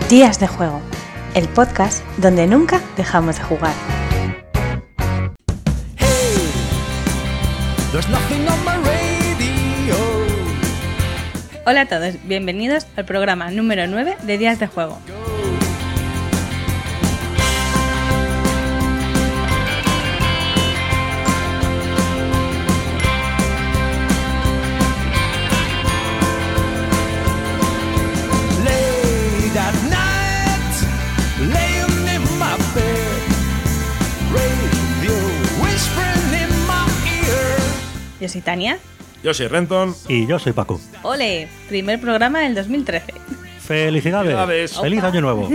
Días de Juego, el podcast donde nunca dejamos de jugar. Hola a todos, bienvenidos al programa número 9 de Días de Juego. Yo soy Tania. Yo soy Renton. Y yo soy Paco. ¡Ole! Primer programa del 2013. ¡Felicidades! ¡Feliz Año Nuevo!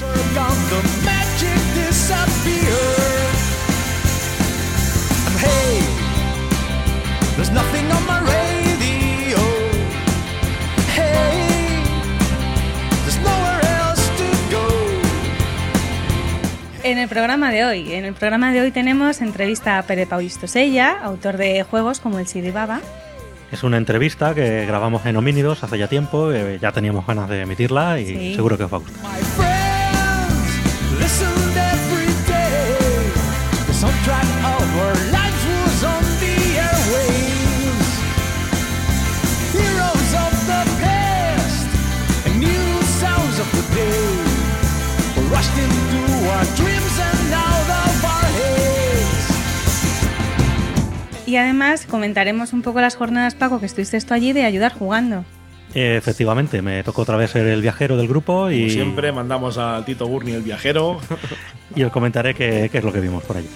En el programa de hoy tenemos entrevista a Pere Pau Llistosella, autor de juegos como el Sidi Baba. Es una entrevista que grabamos en Homínidos hace ya tiempo, ya teníamos ganas de emitirla y sí, seguro que os va a gustar. Y además comentaremos un poco las jornadas, Paco, que estuviste esto allí de ayudar jugando. Efectivamente, me tocó otra vez ser el viajero del grupo y... Como siempre, mandamos a Tito Gurney el viajero. Y os comentaré qué es lo que vimos por allí.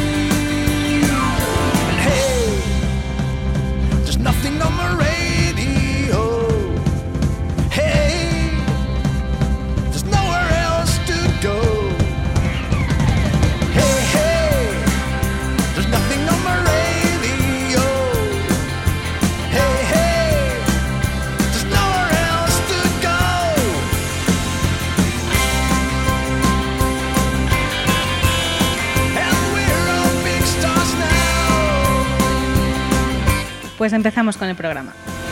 Pues empezamos con el programa.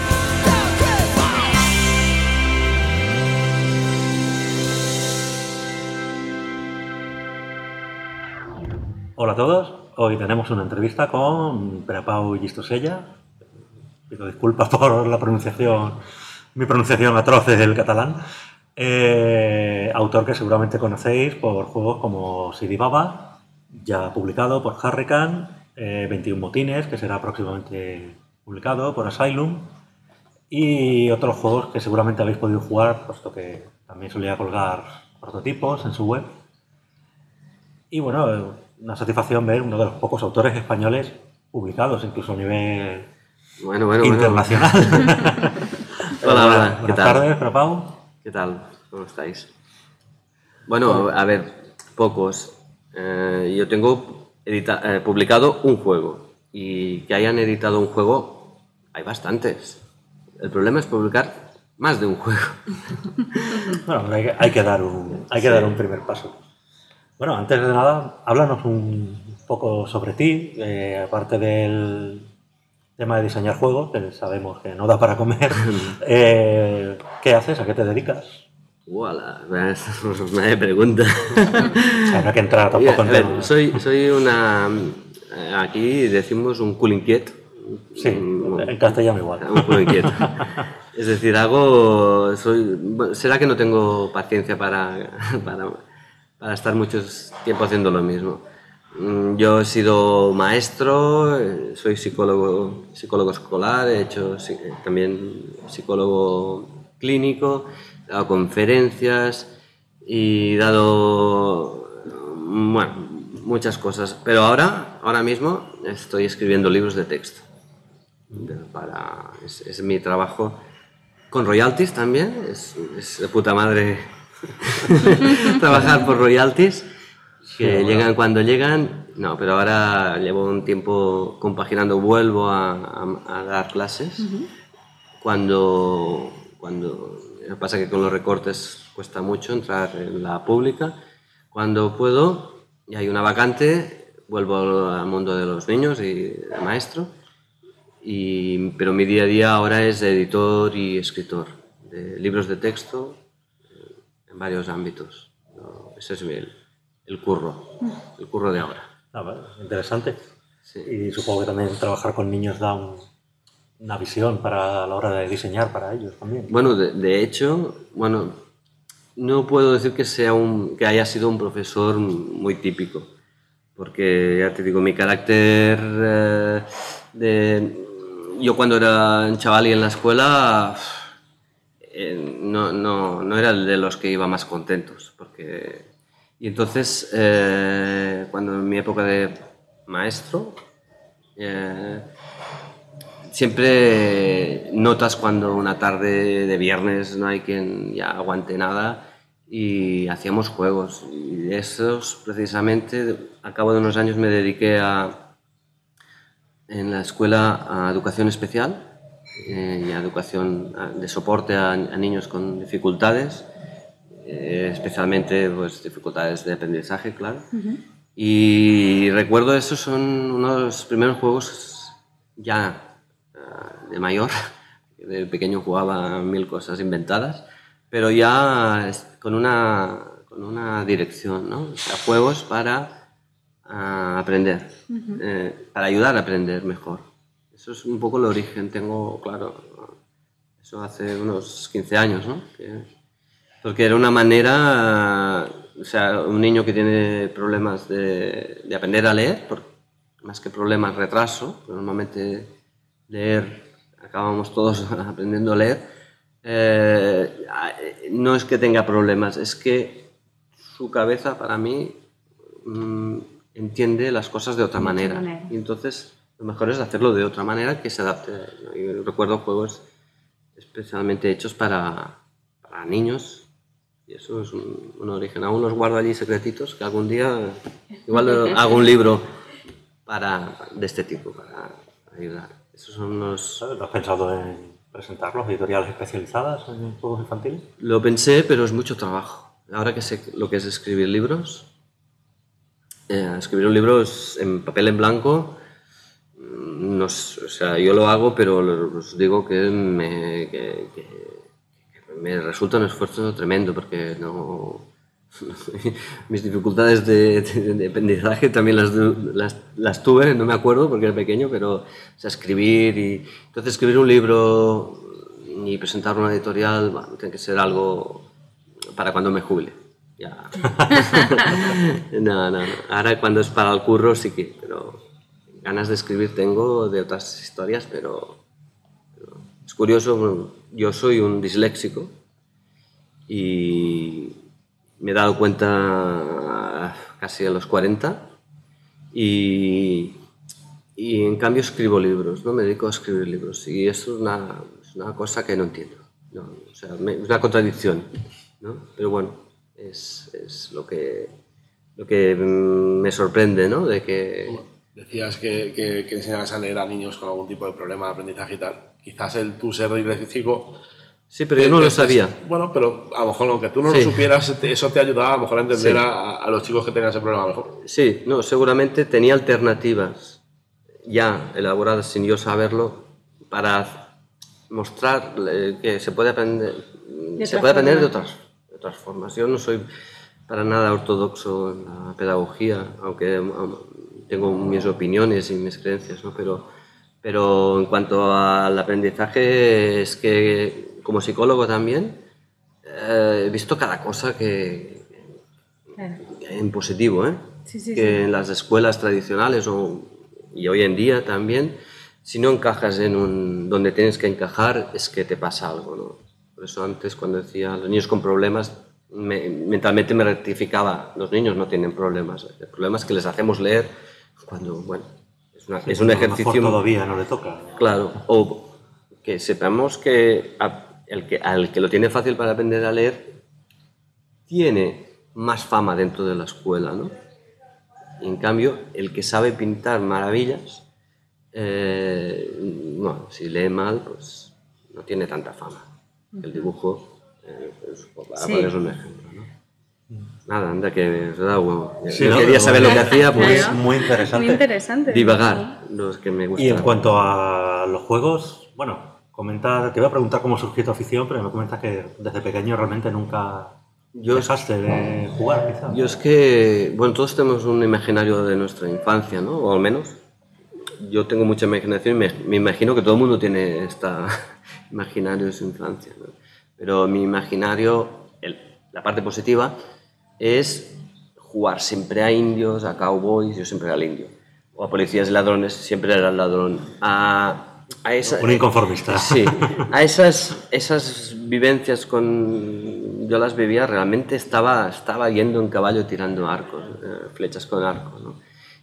Hola a todos, hoy tenemos una entrevista con Pere Pau Llistosella. Pido disculpas por la pronunciación, mi pronunciación atroz del catalán. Autor que seguramente conocéis por juegos como Sidi Baba, ya publicado por Hurricane, 21 motines, que será próximamente publicado por Asylum, y otros juegos que seguramente habéis podido jugar, puesto que también solía colgar prototipos en su web. Y bueno, una satisfacción ver uno de los pocos autores españoles publicados, incluso a nivel internacional. Hola, buenas tardes, Pere Pau. ¿Qué tal? ¿Cómo estáis? Bueno, a ver, pocos. Yo tengo publicado un juego, y que hayan editado un juego hay bastantes. El problema es publicar más de un juego. Bueno, hay que dar un primer paso. Bueno, antes de nada, háblanos un poco sobre ti, aparte del tema de diseñar juegos, que sabemos que no da para comer. ¿Qué haces? ¿A qué te dedicas? Me pregunta. Habrá que entrar tampoco en tema. Soy una... Aquí decimos un cul inquiet. Sí, en castellano igual. Un cul inquieto. Es decir, será que no tengo paciencia para estar mucho tiempo haciendo lo mismo. Yo he sido maestro, soy psicólogo escolar, he hecho también psicólogo clínico, he dado conferencias y he dado muchas cosas. Pero ahora mismo estoy escribiendo libros de texto. Es mi trabajo con royalties también, es de puta madre trabajar por royalties, que sí, llegan cuando llegan. No, pero ahora llevo un tiempo compaginando, vuelvo a dar clases. Cuando pasa que con los recortes cuesta mucho entrar en la pública. Cuando puedo y hay una vacante, vuelvo al mundo de los niños y de maestro. Pero mi día a día ahora es de editor y escritor de libros de texto en varios ámbitos. ¿No? Ese es el curro de ahora. Ah, vale, interesante. Sí. Y supongo que también trabajar con niños da una visión para la hora de diseñar para ellos también. Bueno, de hecho, bueno, no puedo decir que haya sido un profesor muy típico, porque ya te digo, mi carácter yo cuando era un chaval y en la escuela no era el de los que iba más contentos, y entonces cuando en mi época de maestro siempre notas cuando una tarde de viernes no hay quien ya aguante nada y hacíamos juegos. Y de esos, precisamente, al cabo de unos años me dediqué en la escuela a educación especial y a educación de soporte a niños con dificultades, especialmente pues, dificultades de aprendizaje, claro. Y recuerdo esos son unos primeros juegos ya de mayor. De pequeño jugaba 1000 cosas inventadas, pero ya con una dirección, ¿no? O sea, juegos para aprender, para ayudar a aprender mejor. Eso es un poco el origen, tengo claro. Eso hace unos 15 años, ¿no? Porque era una manera, o sea, un niño que tiene problemas de aprender a leer, más que problemas, retraso, pero normalmente leer, acabamos todos aprendiendo a leer, no es que tenga problemas, es que su cabeza, para mí, entiende las cosas de otra manera. Y entonces, lo mejor es hacerlo de otra manera que se adapte. Yo recuerdo juegos especialmente hechos para niños, y eso es un origen. Aún los guardo allí secretitos, que algún día igual hago un libro de este tipo, para ayudar. Esos son los... ¿Has pensado en presentarlos, editoriales especializadas en juegos infantiles? Lo pensé, pero es mucho trabajo. Ahora que sé lo que es escribir libros, escribir un libro en papel en blanco, o sea, yo lo hago, pero os digo que me resulta un esfuerzo tremendo, porque mis dificultades de aprendizaje también las tuve, no me acuerdo porque era pequeño, pero o sea, entonces escribir un libro y presentarlo a una editorial, bueno, tiene que ser algo para cuando me jubile. Ya. No. Ahora cuando es para el curro sí que, pero ganas de escribir tengo de otras historias, pero es curioso, yo soy un disléxico y me he dado cuenta casi a los 40 y en cambio escribo libros, ¿no? Me dedico a escribir libros y eso es una cosa que no entiendo, ¿no? O sea, es una contradicción, ¿no? Pero bueno, es lo que me sorprende, ¿no? De que... Decías que enseñabas a leer a niños con algún tipo de problema de aprendizaje y tal. Quizás tu ser disléxico... Sí, pero yo no lo sabía. Bueno, pero a lo mejor aunque tú no lo supieras, eso te ayudaba a lo mejor a entender a los chicos que tenían ese problema mejor. Sí, no, seguramente tenía alternativas ya elaboradas sin yo saberlo para mostrar que se puede aprender de otras formas. Yo no soy para nada ortodoxo en la pedagogía, aunque tengo mis opiniones y mis creencias, ¿no? Pero en cuanto al aprendizaje, es que como psicólogo también he visto cada cosa que en positivo, que en las escuelas tradicionales y hoy en día también, si no encajas en donde tienes que encajar, es que te pasa algo, ¿no? Por eso antes cuando decía los niños con problemas, mentalmente me rectificaba, los niños no tienen problemas, el problema es que les hacemos leer cuando, bueno, es un ejercicio... Todavía no le toca. Claro, o que sepamos que al que lo tiene fácil para aprender a leer tiene más fama dentro de la escuela, ¿no? Y en cambio, el que sabe pintar maravillas, bueno, si lee mal, pues no tiene tanta fama. El dibujo, para poner un ejemplo, ¿no? Nada, anda, que se da huevo. Sí, no quería saber lo que hacía, pues Claro. Muy interesante. Muy interesante. divagar, los que me gustan. Y en cuanto a los juegos, bueno, te voy a preguntar cómo surgió tu afición, pero me comentas que desde pequeño realmente nunca dejaste de jugar, quizá? Yo es que, bueno, todos tenemos un imaginario de nuestra infancia, ¿no? O al menos yo tengo mucha imaginación y me imagino que todo el mundo tiene este imaginario de su infancia, ¿no? Pero mi imaginario, la parte positiva, es jugar siempre a indios, a cowboys, yo siempre era el indio. O a policías y ladrones, siempre era el ladrón. Un inconformista. Sí, a esas vivencias yo las vivía, realmente estaba yendo en caballo tirando arcos, flechas con arco, ¿no?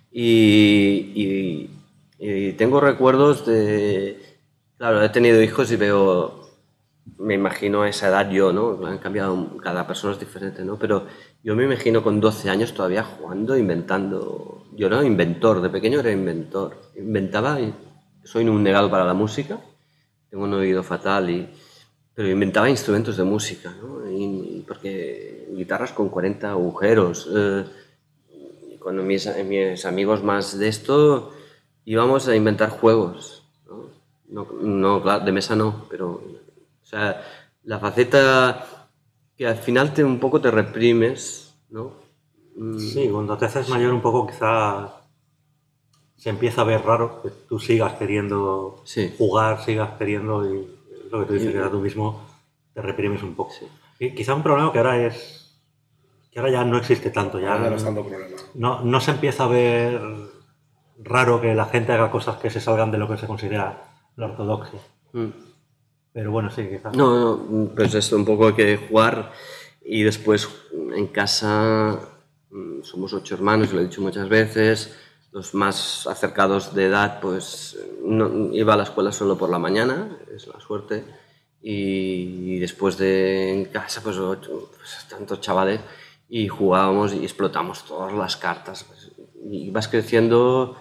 Y tengo recuerdos claro, he tenido hijos y me imagino a esa edad yo, ¿no? Han cambiado, cada persona es diferente, ¿no? Pero yo me imagino con 12 años todavía jugando, inventando. Yo era inventor, de pequeño era inventor. Inventaba, soy un negado para la música, tengo un oído fatal, pero inventaba instrumentos de música, ¿no? Porque guitarras con 40 agujeros. Con mis amigos más de esto íbamos a inventar juegos, ¿no? No, claro, de mesa no, pero... O sea, la faceta que al final un poco te reprimes, ¿no? Sí, cuando te haces mayor un poco quizá se empieza a ver raro que tú sigas queriendo jugar, sigas queriendo, y lo que tú dices, que ahora tú mismo te reprimes un poco. Sí. Y quizá un problema que ahora ya no existe tanto. Ya no es tanto problema. No se empieza a ver raro que la gente haga cosas que se salgan de lo que se considera la ortodoxia. Pero bueno, sí, quizás. No, pues esto un poco hay que jugar, y después en casa somos 8 hermanos, lo he dicho muchas veces, los más acercados de edad, pues iba a la escuela solo por la mañana, es la suerte, y después en casa, pues tantos chavales, y jugábamos y explotamos todas las cartas, y vas creciendo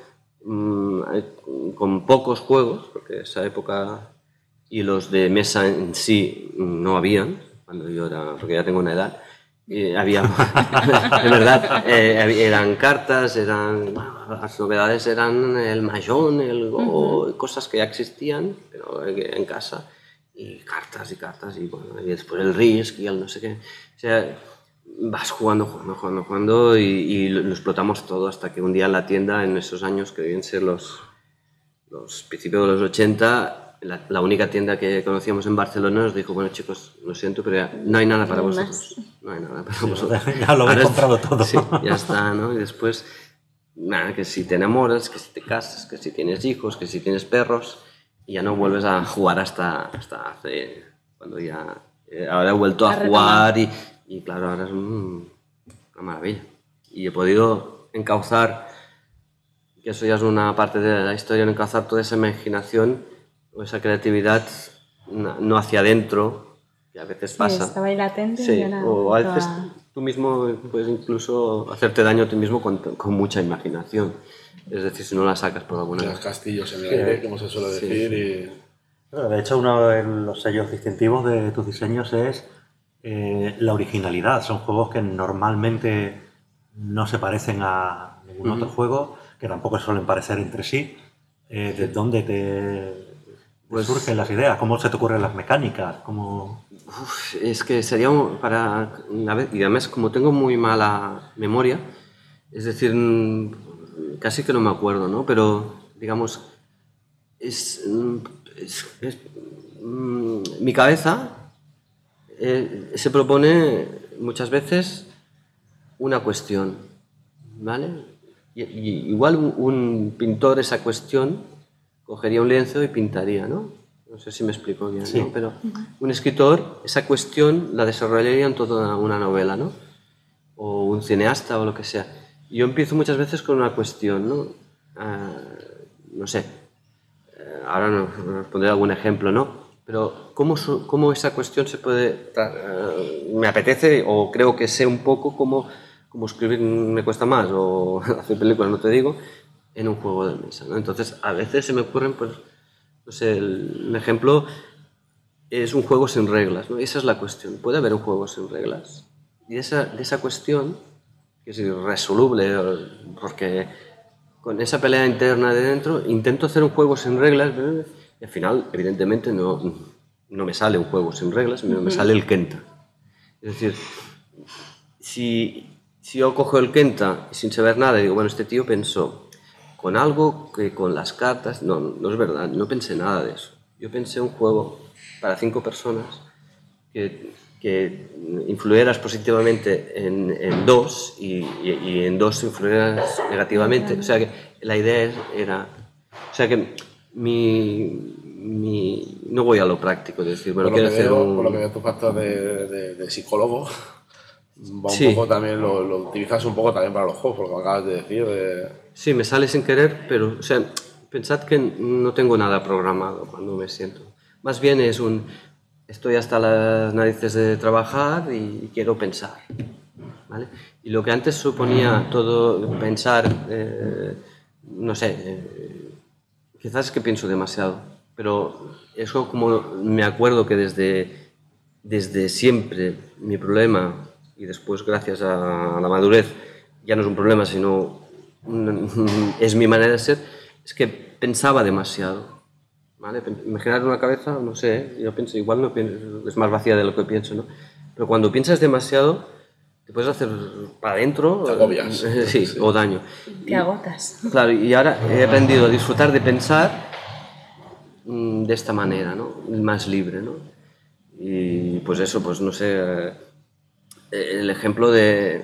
con pocos juegos, porque esa época... Y los de mesa en sí no habían, cuando yo era, porque ya tengo una edad, había, de verdad, eran cartas, las novedades eran el mahjong, el go, cosas que ya existían, pero en casa, y cartas, y bueno, y después el Risk y el no sé qué. O sea, vas jugando, y lo explotamos todo, hasta que un día en la tienda, en esos años que deben ser los principios de los 80, la única tienda que conocíamos en Barcelona nos dijo: bueno, chicos, lo siento, pero ya no hay nada para vosotros. No hay nada para vosotros. Ya lo habéis comprado todo. Sí, ya está, ¿no? Y después, nada, que si te enamoras, que si te casas, que si tienes hijos, que si tienes perros, y ya no vuelves a jugar hasta hace... Cuando ya... ahora he vuelto a jugar y claro, ahora es una maravilla. Y he podido encauzar, que eso ya es una parte de la historia, encauzar toda esa imaginación o esa creatividad no hacia adentro, que a veces pasa. Estaba ahí latente. Sí, o a veces tú mismo puedes incluso hacerte daño a ti mismo con mucha imaginación. Es decir, si no la sacas por alguna Los castillos en el aire, como se suele decir. De hecho, uno de los sellos distintivos de tus diseños es la originalidad. Son juegos que normalmente no se parecen a ningún otro juego, que tampoco suelen parecer entre sí. ¿De dónde te surgen las ideas? ¿Cómo se te ocurren las mecánicas? Es que sería y además, como tengo muy mala memoria, es decir, casi que no me acuerdo, ¿no? Pero, digamos, mi cabeza se propone muchas veces una cuestión, ¿vale? Y igual un pintor esa cuestión cogería un lienzo y pintaría, ¿no? No sé si me explico bien, sí, ¿no? Pero un escritor esa cuestión la desarrollaría en toda una novela, ¿no? O un cineasta o lo que sea. Yo empiezo muchas veces con una cuestión, ¿no? No sé, ahora nos pondré algún ejemplo, ¿no? Pero ¿cómo esa cuestión se puede... me apetece, o creo que sé un poco cómo escribir me cuesta más, o hacer películas, no te digo, en un juego de mesa, ¿no? Entonces, a veces se me ocurren, pues, no sé, un ejemplo es un juego sin reglas, ¿no? Esa es la cuestión. ¿Puede haber un juego sin reglas? Y de esa cuestión, que es irresoluble, porque con esa pelea interna de dentro, intento hacer un juego sin reglas, y al final, evidentemente, no me sale un juego sin reglas, me sale el Kenta. Es decir, si yo cojo el Kenta sin saber nada y digo, bueno, este tío pensó con algo que con las cartas... No es verdad, no pensé nada de eso. Yo pensé un juego para 5 personas que influyeras positivamente en 2 y en 2 influyeras negativamente. O sea que la idea era... O sea que no voy a lo práctico, de decir, bueno, quiero hacer un... Por lo que veo, tu factor de psicólogo va un Sí. poco también, lo utilizas un poco también para los juegos, por lo que acabas de decir. Sí, me sale sin querer, pero, o sea, pensad que no tengo nada programado cuando me siento. Más bien es estoy hasta las narices de trabajar y quiero pensar, ¿vale? Y lo que antes suponía todo pensar, no sé, quizás es que pienso demasiado, pero eso como me acuerdo que desde siempre mi problema, y después gracias a la madurez, ya no es un problema, sino es mi manera de ser, es que pensaba demasiado. ¿Vale? Imaginar una cabeza, no sé, yo pienso, igual no pienso, es más vacía de lo que pienso, ¿no? Pero cuando piensas demasiado, te puedes hacer para adentro, Te agobias. sí, o daño. Te agotas. Claro, y ahora he aprendido a disfrutar de pensar de esta manera, ¿no? Más libre, ¿no? Y pues eso, pues no sé, el ejemplo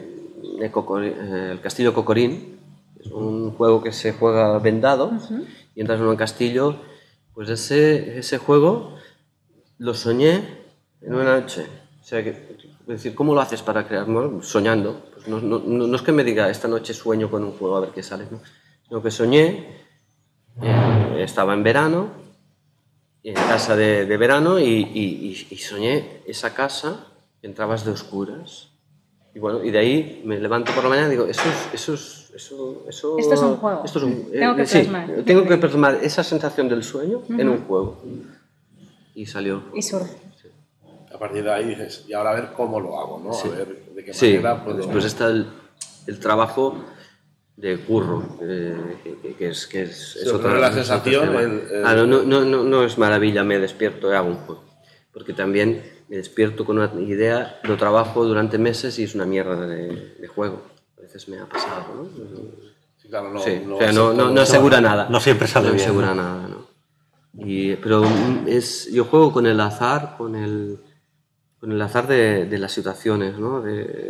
el Castillo Cocorín, es un juego que se juega vendado y entras en un castillo. Pues ese juego lo soñé en una noche. O sea, es decir, ¿cómo lo haces para crear? Bueno, soñando. Pues no es que me diga, esta noche sueño con un juego a ver qué sale, ¿no? Sino que soñé, estaba en verano, en casa de verano, y soñé esa casa, entrabas de oscuras. Y bueno, y de ahí me levanto por la mañana y digo, esto es un juego. Tengo que plasmar. Sí, tengo que plasmar esa sensación del sueño en un juego. Y salió. Y surge. Sí. A partir de ahí dices, y ahora a ver cómo lo hago, ¿no? Sí. A ver de qué Sí, manera puedo... después está el trabajo de curro, que es otra... la sensación... No es maravilla, me despierto y hago un juego. Porque también me despierto con una idea, lo trabajo durante meses y es una mierda de juego. A veces me ha pasado, ¿no? Sí, claro, o sea, no asegura nada. No siempre sale bien. No asegura nada, ¿no? Pero yo juego con el azar, con el azar de las situaciones, ¿no?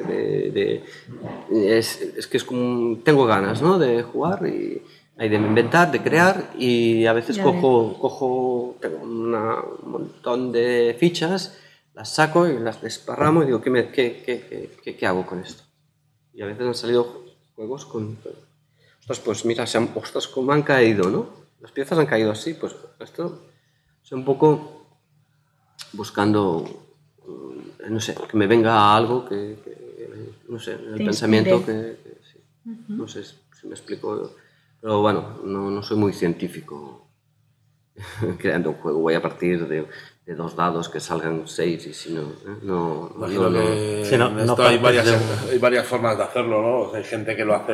Es que es como... Tengo ganas, ¿no? De jugar y de inventar, de crear, y a veces tengo un montón de fichas, las saco y las desparramo y digo, ¿qué hago con esto? Y a veces han salido juegos con... Ostras, pues mira, ostras, cómo han caído, ¿no? Las piezas han caído así, pues esto es un poco buscando, no sé, que me venga algo no sé, el pensamiento sí. No sé si me explico, pero bueno, no soy muy científico creando un juego. Voy a partir de 2 dados que salgan 6 y si no... Imagino que Sí, en esto hay varias formas de hacerlo, ¿no? O sea, hay gente que lo hace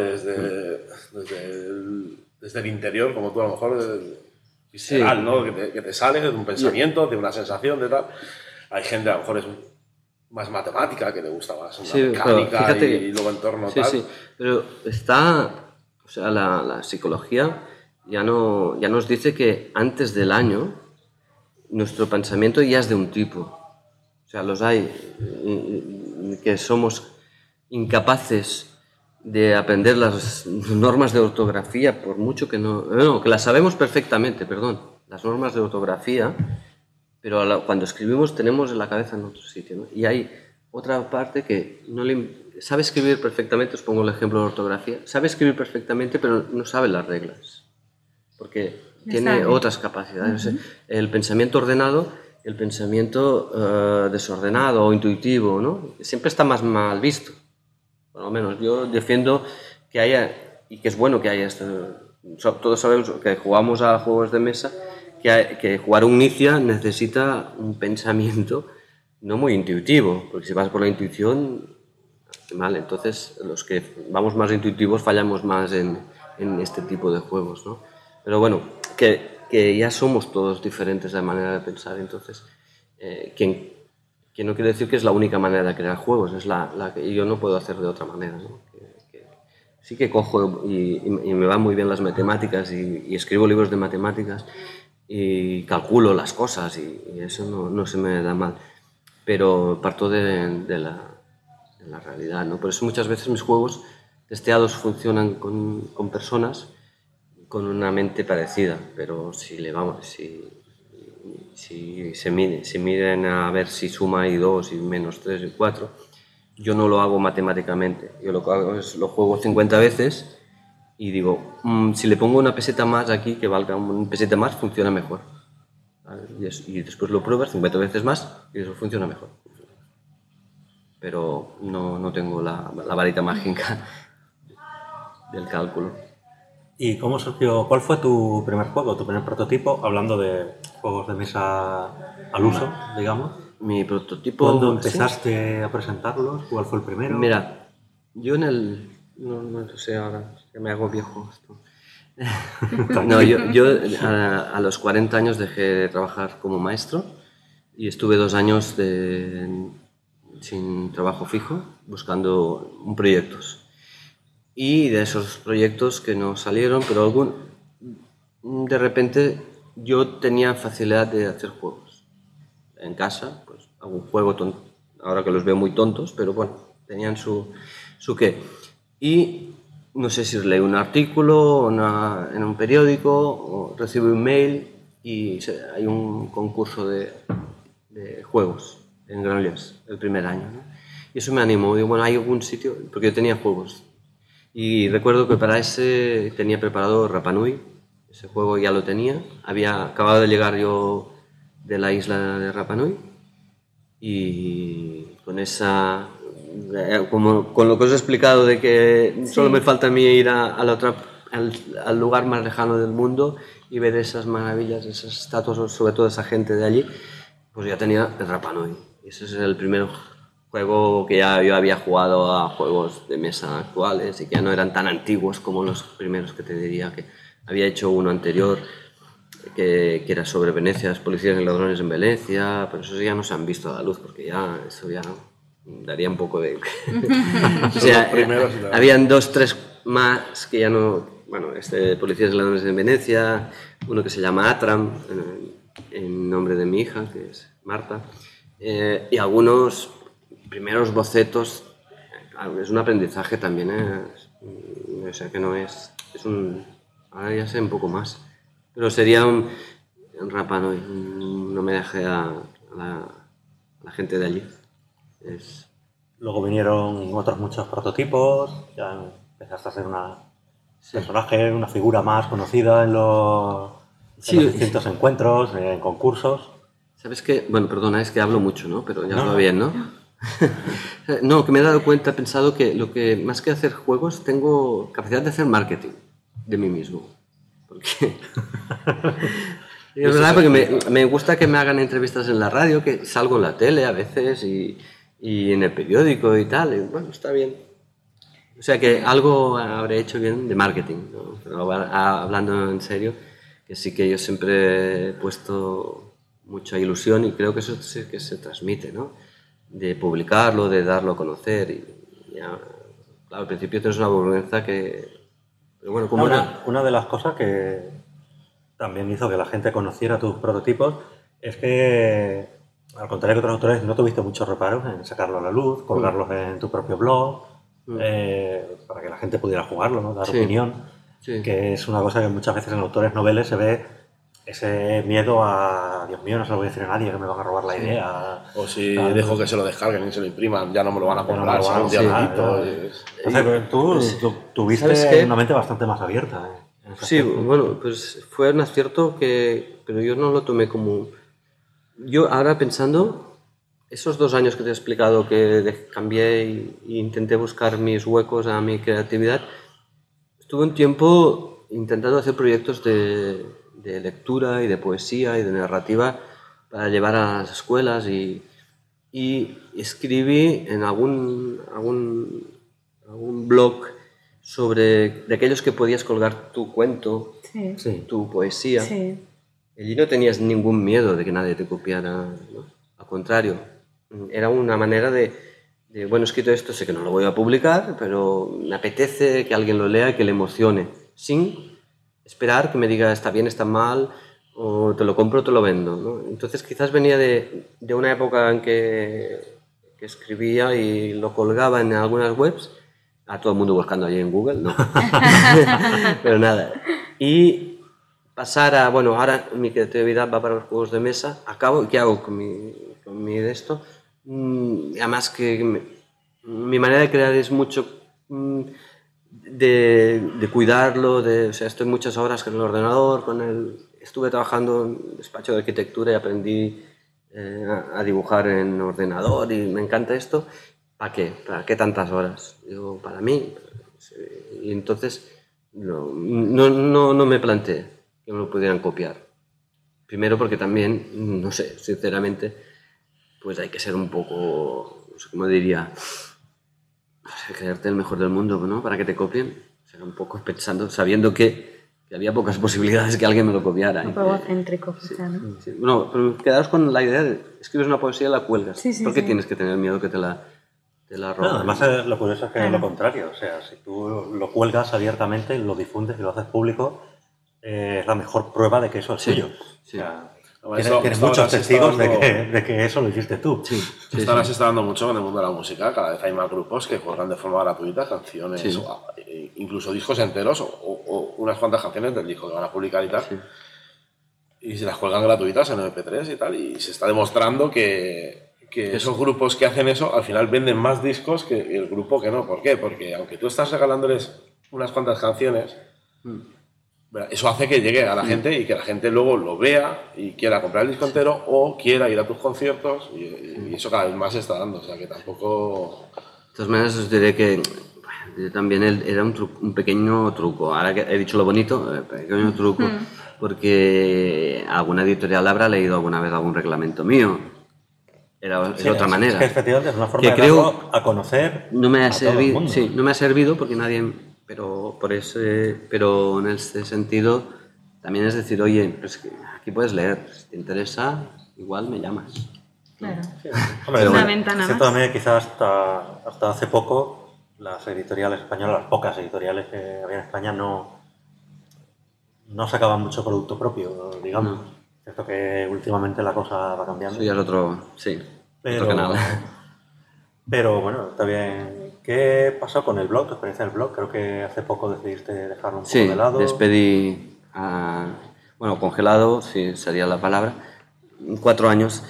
desde el interior, como tú a lo mejor, visceral, sí. ¿No? Que te sale de un pensamiento, de una sensación, de tal. Hay gente a lo mejor es más matemática, que le gusta más una mecánica y luego entorno tal. Sí, pero o sea, la psicología ya nos dice que antes del año nuestro pensamiento ya es de un tipo. O sea, los hay que somos incapaces de aprender las normas de ortografía, por mucho que que las sabemos perfectamente, las normas de ortografía, pero cuando escribimos tenemos en la cabeza en otro sitio, ¿no? Y hay otra parte que sabe escribir perfectamente, os pongo el ejemplo de ortografía, sabe escribir perfectamente, pero no sabe las reglas, porque tiene otras capacidades. Uh-huh. El pensamiento ordenado, el pensamiento desordenado o intuitivo, ¿no? Siempre está más mal visto. Por lo menos yo defiendo que haya, y que es bueno que haya esto. Todos sabemos que jugamos a juegos de mesa, que jugar un Inicia necesita un pensamiento no muy intuitivo, porque si vas por la intuición, mal. Entonces los que vamos más intuitivos fallamos más en este tipo de juegos, ¿no? Pero bueno, que ya somos todos diferentes de manera de pensar. Entonces, quien que no quiere decir que es la única manera de crear juegos, es la que yo no puedo hacer de otra manera, ¿no? Sí que cojo y me van muy bien las matemáticas y escribo libros de matemáticas y calculo las cosas y eso no se me da mal, pero parto de la realidad, ¿no? Por eso muchas veces mis juegos testeados funcionan con personas con una mente parecida, pero si se miden a ver si suma y 2 y menos 3 y 4, yo no lo hago matemáticamente. Yo lo que hago es lo juego 50 veces y digo, si le pongo una peseta más aquí, que valga una peseta más, funciona mejor. Y después lo pruebas 50 veces más y eso funciona mejor. Pero no tengo la varita mágica del cálculo. ¿Y cómo surgió? ¿Cuál fue tu primer juego, tu primer prototipo, hablando de juegos de mesa al uso, digamos? Mi prototipo... ¿Cuándo empezaste a presentarlos? ¿Cuál fue el primero? Mira, yo no sé ahora, que me hago viejo esto. No, yo a los 40 años dejé de trabajar como maestro y estuve 2 años sin trabajo fijo, buscando proyectos. Y de esos proyectos que no salieron, pero de repente yo tenía facilidad de hacer juegos. En casa, pues hago un juego tonto, ahora que los veo muy tontos, pero bueno, tenían su qué. Y no sé si leí un artículo en un periódico o recibí un mail y hay un concurso de juegos en Granollers el primer año, ¿no? Y eso me animó. Digo, bueno, hay algún sitio, porque yo tenía juegos. Y recuerdo que para ese tenía preparado Rapa Nui, ese juego ya lo tenía. Había acabado de llegar yo de la isla de Rapa Nui y con esa, con lo que os he explicado de que solo me falta a mí ir al lugar más lejano del mundo y ver esas maravillas, esas estatuas, sobre todo esa gente de allí, pues ya tenía el Rapa Nui. Y ese es el primer juego que ya yo había jugado a juegos de mesa actuales y que ya no eran tan antiguos como los primeros que te diría, que había hecho uno anterior que era sobre Venecia, las policías y ladrones en Venecia, pero esos ya no se han visto a la luz porque ya eso ya daría un poco de... O sea, habían 2, 3 más que ya no... Bueno, policías y ladrones en Venecia, uno que se llama Atram, en nombre de mi hija, que es Marta, y algunos primeros bocetos. Es un aprendizaje también, o sea que no es ahora ya sé un poco más, pero sería un Rapa Nui, un homenaje a la gente de allí. Luego vinieron otros muchos prototipos, ya empezaste a ser un personaje, una figura más conocida en los distintos encuentros, en concursos. ¿Sabes qué? Bueno, perdona, es que hablo mucho, ¿no? Pero ya va bien, ¿no? No, que me he dado cuenta, he pensado que lo que más que hacer juegos, tengo capacidad de hacer marketing de mí mismo. Porque es verdad, porque me gusta que me hagan entrevistas en la radio, que salgo en la tele a veces y en el periódico y tal. Y bueno, está bien. O sea que algo habré hecho bien de marketing, ¿no? Pero hablando en serio, que sí que yo siempre he puesto mucha ilusión y creo que eso sí que se transmite, ¿no? De publicarlo, de darlo a conocer y ya, claro, al principio tienes una vergüenza que... Pero bueno, como una de las cosas que también hizo que la gente conociera tus prototipos es que, al contrario que otros autores, no tuviste muchos reparos en sacarlo a la luz, colgarlos en tu propio blog, para que la gente pudiera jugarlo, ¿no? Dar opinión, que es una cosa que muchas veces en autores noveles se ve ese miedo a, Dios mío, no se lo voy a decir a nadie, que me van a robar la idea. O si dejo que se lo descarguen y se lo impriman, ya no me lo van a comprar, Entonces, tú tuviste una mente bastante más abierta. Sí, bueno, pues fue un acierto pero yo no lo tomé como... Yo ahora pensando, esos 2 años que te he explicado que cambié e intenté buscar mis huecos a mi creatividad, estuve un tiempo intentando hacer proyectos de lectura y de poesía y de narrativa para llevar a las escuelas y escribí en algún blog de aquellos que podías colgar tu cuento, tu poesía. Sí. Allí no tenías ningún miedo de que nadie te copiara, ¿no? Al contrario, era una manera de, bueno, he escrito esto, sé que no lo voy a publicar, pero me apetece que alguien lo lea y que le emocione, sin esperar que me diga está bien, está mal, o te lo compro o te lo vendo, ¿no? Entonces quizás venía de una época en que escribía y lo colgaba en algunas webs, a todo el mundo buscando allí en Google, ¿no? Pero nada. Y pasar a, bueno, ahora mi creatividad va para los juegos de mesa, acabo, ¿qué hago con mi de esto? Además que mi manera de crear es mucho de cuidarlo, o sea, estoy muchas horas con el ordenador, estuve trabajando en despacho de arquitectura y aprendí a dibujar en ordenador y me encanta esto. ¿Para qué? ¿Para qué tantas horas? Digo, para mí. Y entonces no me planteé que me lo pudieran copiar. Primero porque también, no sé, sinceramente, pues hay que ser un poco, no sé cómo diría, creerte el mejor del mundo, ¿no? Para que te copien. O sea, un poco pensando, sabiendo que había pocas posibilidades que alguien me lo copiara. Un poco egocéntrico, quizá, ¿no? Sí. Bueno, pero quedaros con la idea de escribes una poesía y la cuelgas. ¿Por qué tienes que tener miedo que te la roben? No, además lo curioso es que es lo contrario. O sea, si tú lo cuelgas abiertamente, lo difundes y lo haces público, es la mejor prueba de que eso es tuyo. Sí. O sea, tienes muchos testigos de que eso lo hiciste tú. Esto ahora se está dando mucho en el mundo de la música. Cada vez hay más grupos que juegan de forma gratuita canciones, incluso discos enteros o unas cuantas canciones del disco que van a publicar y tal. Sí. Y se las cuelgan gratuitas en MP3 y tal. Y se está demostrando que esos grupos que hacen eso al final venden más discos que el grupo que no. ¿Por qué? Porque aunque tú estás regalándoles unas cuantas canciones, eso hace que llegue a la gente y que la gente luego lo vea y quiera comprar el disco entero o quiera ir a tus conciertos y eso cada vez más se está dando, o sea que tampoco... De todas maneras os diré que también era un pequeño truco, ahora que he dicho lo bonito, pequeño truco, porque alguna editorial habrá leído alguna vez algún reglamento mío. Era de otra manera. Es que efectivamente es una forma de darlo a conocer no me ha a servido, todo el mundo. Sí, no me ha servido porque nadie... Pero en este sentido también es decir, oye, pues aquí puedes leer, si te interesa, igual me llamas. Claro. Sí. Hombre, una ventana más. También quizás hasta hace poco las editoriales españolas, las pocas editoriales que había en España no sacaban mucho producto propio, digamos. Cierto que últimamente la cosa va cambiando. Eso ya es otro canal. Pero bueno, está bien. ¿Qué pasó con el blog, tu experiencia del blog? Creo que hace poco decidiste dejarlo un poco de lado. Sí, despedí, congelado, sí, sería la palabra, 4 años.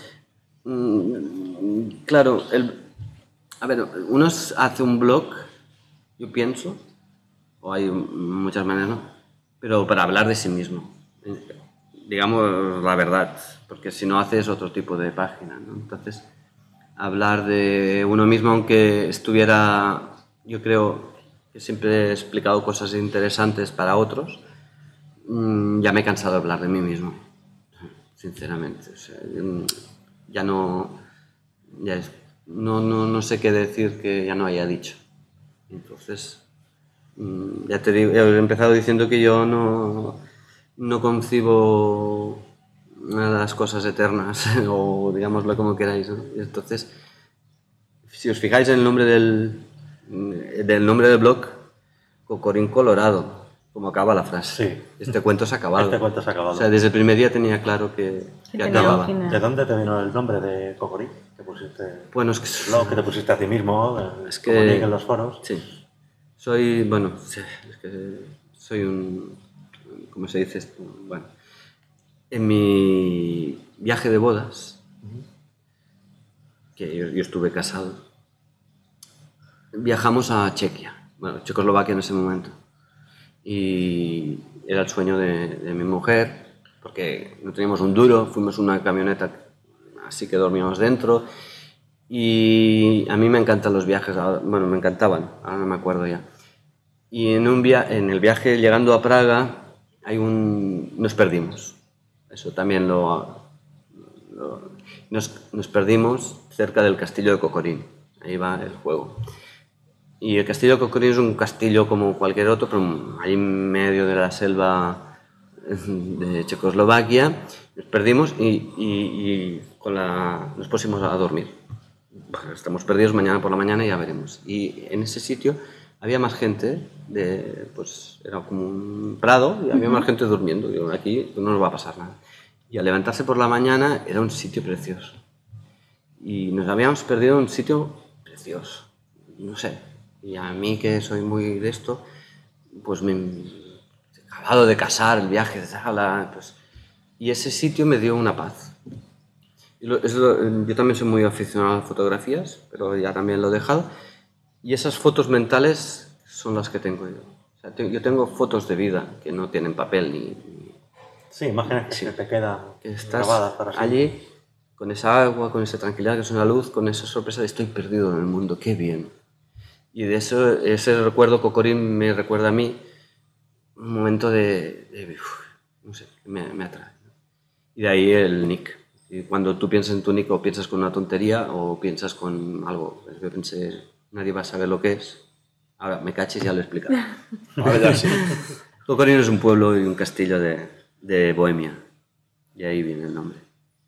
Claro, uno hace un blog, yo pienso, o hay muchas maneras, ¿no? Pero para hablar de sí mismo, digamos la verdad, porque si no haces otro tipo de página, ¿no? Entonces... hablar de uno mismo, aunque estuviera, yo creo que siempre he explicado cosas interesantes para otros, ya me he cansado de hablar de mí mismo, sinceramente. O sea, ya no sé qué decir que ya no haya dicho. Entonces, ya te digo, he empezado diciendo que yo no concibo las cosas eternas o digámoslo como queráis, ¿no? Entonces, si os fijáis en el nombre del nombre del blog, Cocorín Colorado, como acaba la frase. Sí. Este cuento se ha acabado. Este cuento se ha acabado. O sea, desde el primer día tenía claro que acababa. ¿De dónde te vino el nombre de Cocorín? Que pusiste bueno, es que blog, que te pusiste a ti mismo, es como que en los foros. Sí. Soy un, ¿cómo se dice esto? Bueno, en mi viaje de bodas, que yo estuve casado, viajamos a Chequia, Checoslovaquia en ese momento, y era el sueño de mi mujer, porque no teníamos un duro, fuimos una camioneta, así que dormíamos dentro, y a mí me encantan los viajes, me encantaban, ahora no me acuerdo ya. Y en el viaje llegando a Praga nos perdimos. Eso también nos perdimos cerca del castillo de Cocorín. Ahí va el juego. Y el castillo de Cocorín es un castillo como cualquier otro, pero ahí en medio de la selva de Checoslovaquia. Nos perdimos y nos pusimos a dormir. bueno, estamos perdidos, mañana por la mañana ya veremos. Y en ese sitio había más gente, pues era como un prado y había más gente durmiendo. Digo, aquí no nos va a pasar nada. Y al levantarse por la mañana era un sitio precioso. Y nos habíamos perdido un sitio precioso. No sé, y a mí que soy muy de esto, pues me he acabado de casar, el viaje, pues, y ese sitio me dio una paz. Yo también soy muy aficionado a las fotografías, pero ya también lo he dejado. Y esas fotos mentales son las que tengo yo. O sea, yo tengo fotos de vida que no tienen papel ni... Sí, imágenes que se te quedan grabadas para siempre. Allí, con esa agua, con esa tranquilidad, que es una luz, con esa sorpresa de estoy perdido en el mundo, qué bien. Y de eso, ese recuerdo, Cocorín me recuerda a mí un momento no sé, me atrae. Y de ahí el nick. Y cuando tú piensas en tu nick, o piensas con una tontería o piensas con algo. Yo pensé, nadie va a saber lo que es. Ahora, me caches, ya lo he explicado. Ahora ya sí. Cocorín es un pueblo y un castillo de Bohemia. Y ahí viene el nombre.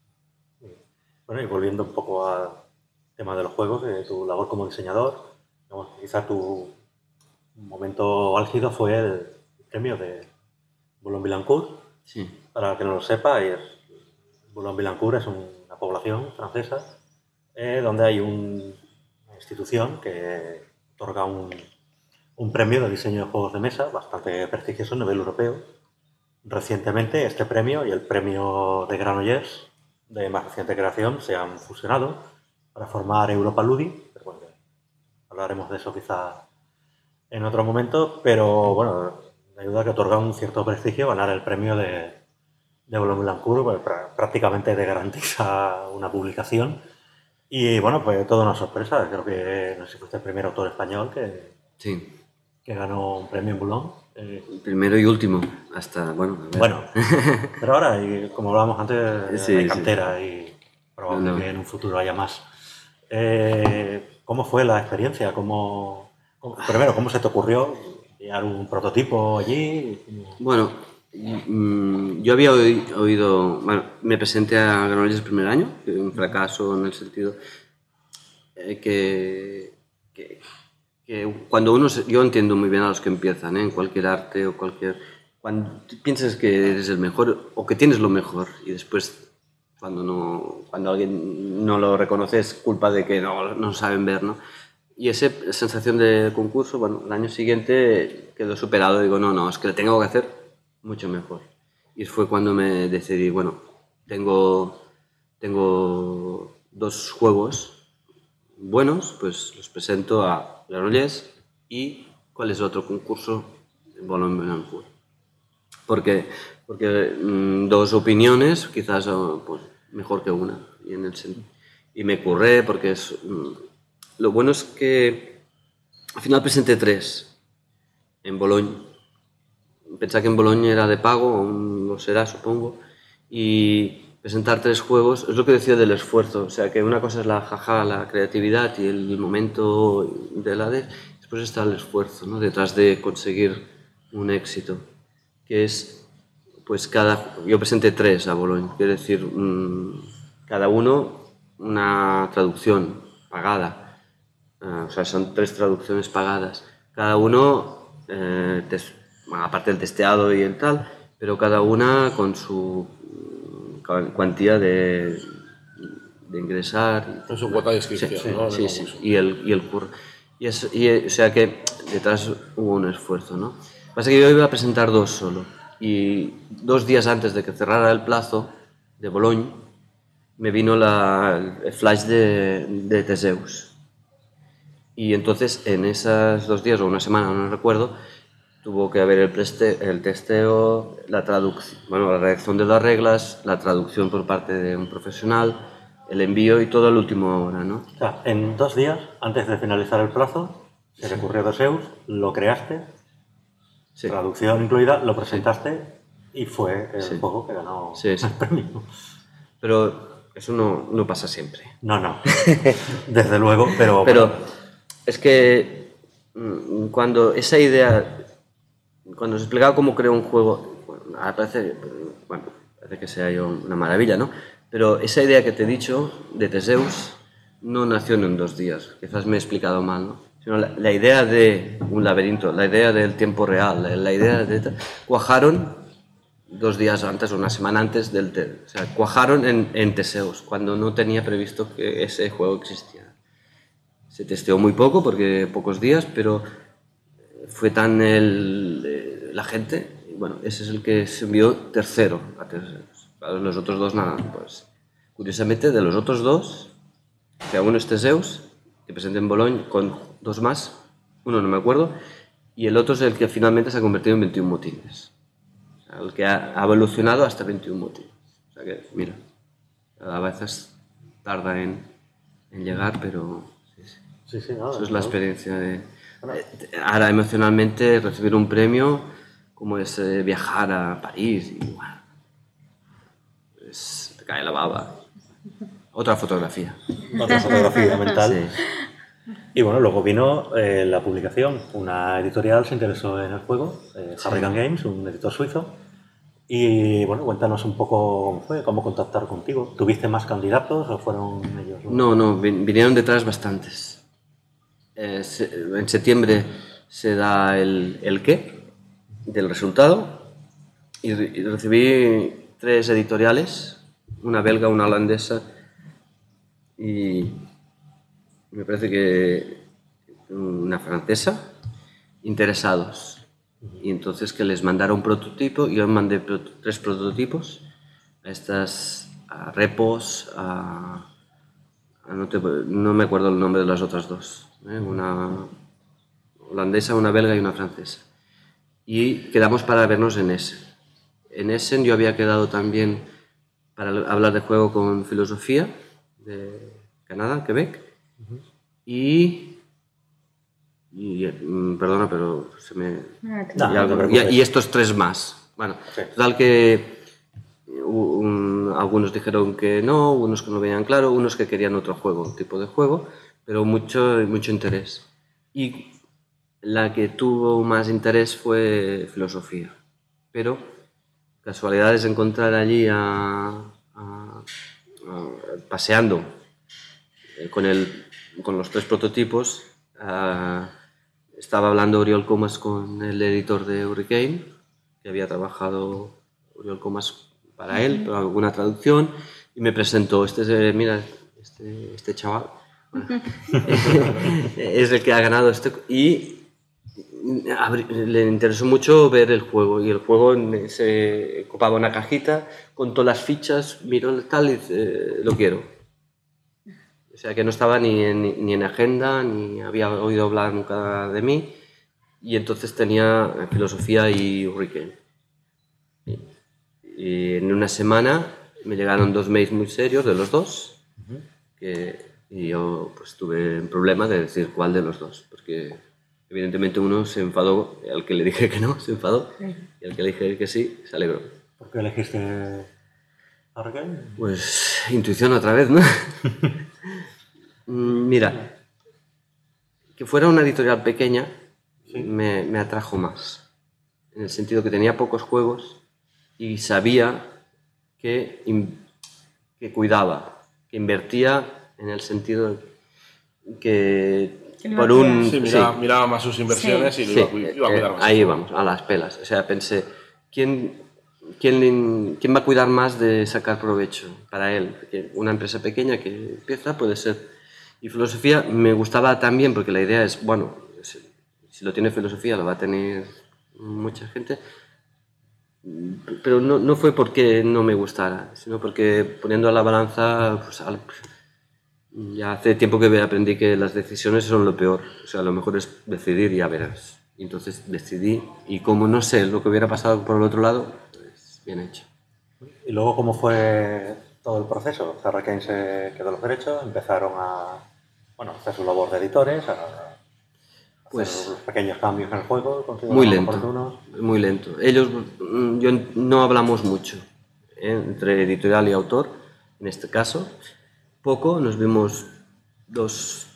Bueno, y volviendo un poco al tema de los juegos, de tu labor como diseñador, digamos, quizá tu momento álgido fue el premio de Boulogne-Billancourt. Sí. Para el que no lo sepa, Boulogne-Billancourt es una población francesa donde hay una institución que otorga un premio de diseño de juegos de mesa bastante prestigioso a nivel europeo. Recientemente este premio y el premio de Granollers de más reciente creación se han fusionado para formar Europa Ludi, pero bueno, hablaremos de eso quizá en otro momento, pero bueno, me ayuda a que otorga un cierto prestigio ganar el premio de Boulogne-Billancourt, pues, prácticamente te garantiza una publicación y bueno, pues toda una sorpresa, creo que no sé si fuiste el primer autor español Sí. que ganó un premio en Boulogne. Primero y último, hasta, bueno... Bueno, pero ahora, y como hablábamos antes, sí, hay cantera y probablemente que en un futuro haya más. ¿Cómo fue la experiencia? Primero, ¿cómo se te ocurrió crear un prototipo allí? Bueno, yo había oído... Bueno, me presenté a Granollers el primer año, un fracaso en el sentido que cuando uno... Yo entiendo muy bien a los que empiezan, en cualquier arte o cualquier... Cuando piensas que eres el mejor o que tienes lo mejor y después cuando alguien no lo reconoce es culpa de que no saben ver, ¿no? Y esa sensación de concurso, bueno, el año siguiente quedó superado. Digo, no, es que lo tengo que hacer mucho mejor. Y fue cuando me decidí, bueno, tengo 2 juegos buenos, pues los presento a Granollers y ¿cuál es otro concurso? Boulogne-Billancourt. Porque 2 opiniones quizás pues, mejor que una. Y me curré porque lo bueno es que al final presenté 3 en Bologne. Pensaba que en Bologne era de pago, aún lo será supongo, y presentar 3 juegos, es lo que decía del esfuerzo, o sea que una cosa es la creatividad y el momento de después está el esfuerzo, ¿no? Detrás de conseguir un éxito, que es, pues yo presenté 3 a Bologne, quiere decir, cada uno una traducción pagada, o sea son 3 traducciones pagadas, cada uno, aparte del testeado y el tal, pero cada una con su cuantía de ingresar. Con su cuota de inscripción, sí, ¿no? Sí, y el curro. O sea que detrás hubo un esfuerzo, ¿no? Pasa que yo iba a presentar 2 solo. Y 2 días antes de que cerrara el plazo de Bologne, me vino el flash de Teseus. Y entonces, en esos 2 días o una semana, no recuerdo, tuvo que haber el testeo, la traducción, bueno, la redacción de las reglas, la traducción por parte de un profesional, el envío y todo a la última hora, ¿no? O sea, en 2 días, antes de finalizar el plazo, se recurrió a Teseus, lo creaste, sí. Traducción incluida, lo presentaste y fue el juego que ganó el premio. Pero eso no pasa siempre. No, desde luego, pero es que cuando esa idea... Cuando os explicaba cómo creo un juego, parece que sea yo una maravilla, ¿no? Pero esa idea que te he dicho de Teseus no nació en 2 días, quizás me he explicado mal, ¿no? Sino la idea de un laberinto, la idea del tiempo real, la idea de... cuajaron 2 días antes o una semana antes o sea, cuajaron en Teseus, cuando no tenía previsto que ese juego existiera. Se testeó muy poco, porque pocos días, pero fue tan la gente, y bueno, ese es el que se envió tercero a Teseus. Para los otros 2 nada, pues curiosamente de los otros 2, que uno es Teseus, que presenté en Bologne con 2 más, uno no me acuerdo, y el otro es el que finalmente se ha convertido en 21 motines. O sea, el que ha evolucionado hasta 21 motines. O sea que, mira, a veces tarda en llegar, pero sí, no, eso es la experiencia de... Ahora, emocionalmente, recibir un premio como es viajar a París y bueno, te cae la baba. Otra fotografía. Otra fotografía mental. Sí. Y bueno, luego vino la publicación. Una editorial se interesó en el juego, Harrigan Games, un editor suizo. Y bueno, cuéntanos un poco cómo fue, cómo contactar contigo. ¿Tuviste más candidatos o fueron ellos? No, vinieron detrás bastantes. En septiembre se da el qué del resultado y recibí 3 editoriales, una belga, una holandesa y me parece que una francesa, interesados. Y entonces que les mandara un prototipo, yo mandé 3 prototipos a repos, no me acuerdo el nombre de las otras 2, una holandesa, una belga y una francesa. Y quedamos para vernos en Essen. En Essen yo había quedado también para hablar de juego con Filosofía de Canadá, Quebec, y perdona, pero se me... y estos 3 más. Bueno, sí. Total que algunos dijeron que no, unos que no veían claro, unos que querían otro tipo de juego, pero mucho interés. Y la que tuvo más interés fue Filosofía. Pero casualidades de encontrar allí paseando con los 3 prototipos, estaba hablando Oriol Comas con el editor de Hurricane, que había trabajado Oriol Comas para él, para alguna traducción, y me presentó, mira, este chaval, es el que ha ganado y le interesó mucho ver el juego, y el juego se ocupaba una cajita con todas las fichas, miró tal y dice, lo quiero. O sea, que no estaba ni en agenda, ni había oído hablar nunca de mí. Y entonces tenía Filosofía y Hurricane. Y en una semana me llegaron 2 mails muy serios de los 2. Y yo pues tuve un problema de decir cuál de los 2. Porque evidentemente uno se enfadó, al que le dije que no, se enfadó. Y al que le dije que sí, se alegró. ¿Por qué elegiste Hurricane? Pues intuición otra vez, ¿no? Mira, que fuera una editorial pequeña, sí, me atrajo más, en el sentido que tenía pocos juegos y sabía que cuidaba, que invertía en el sentido que por un... Sí, miraba más sus inversiones, sí, y lo iba a cuidar más. Ahí vamos, a las pelas. O sea, pensé, ¿quién va a cuidar más de sacar provecho para él? Porque una empresa pequeña que empieza puede ser... Y Filosofía me gustaba también porque la idea es, bueno, si lo tiene Filosofía lo va a tener mucha gente, pero no fue porque no me gustara, sino porque poniendo a la balanza, pues, ya hace tiempo que aprendí que las decisiones son lo peor, o sea, lo mejor es decidir y ya verás. Y entonces decidí, y como no sé lo que hubiera pasado por el otro lado, pues bien hecho. ¿Y luego cómo fue todo el proceso? Hurricane se quedó los derechos, empezaron a hacer su labor de editores, a hacer los pequeños cambios en el juego. Muy lento. Ellos, yo no hablamos mucho, entre editorial y autor, en este caso. Poco, nos vimos 2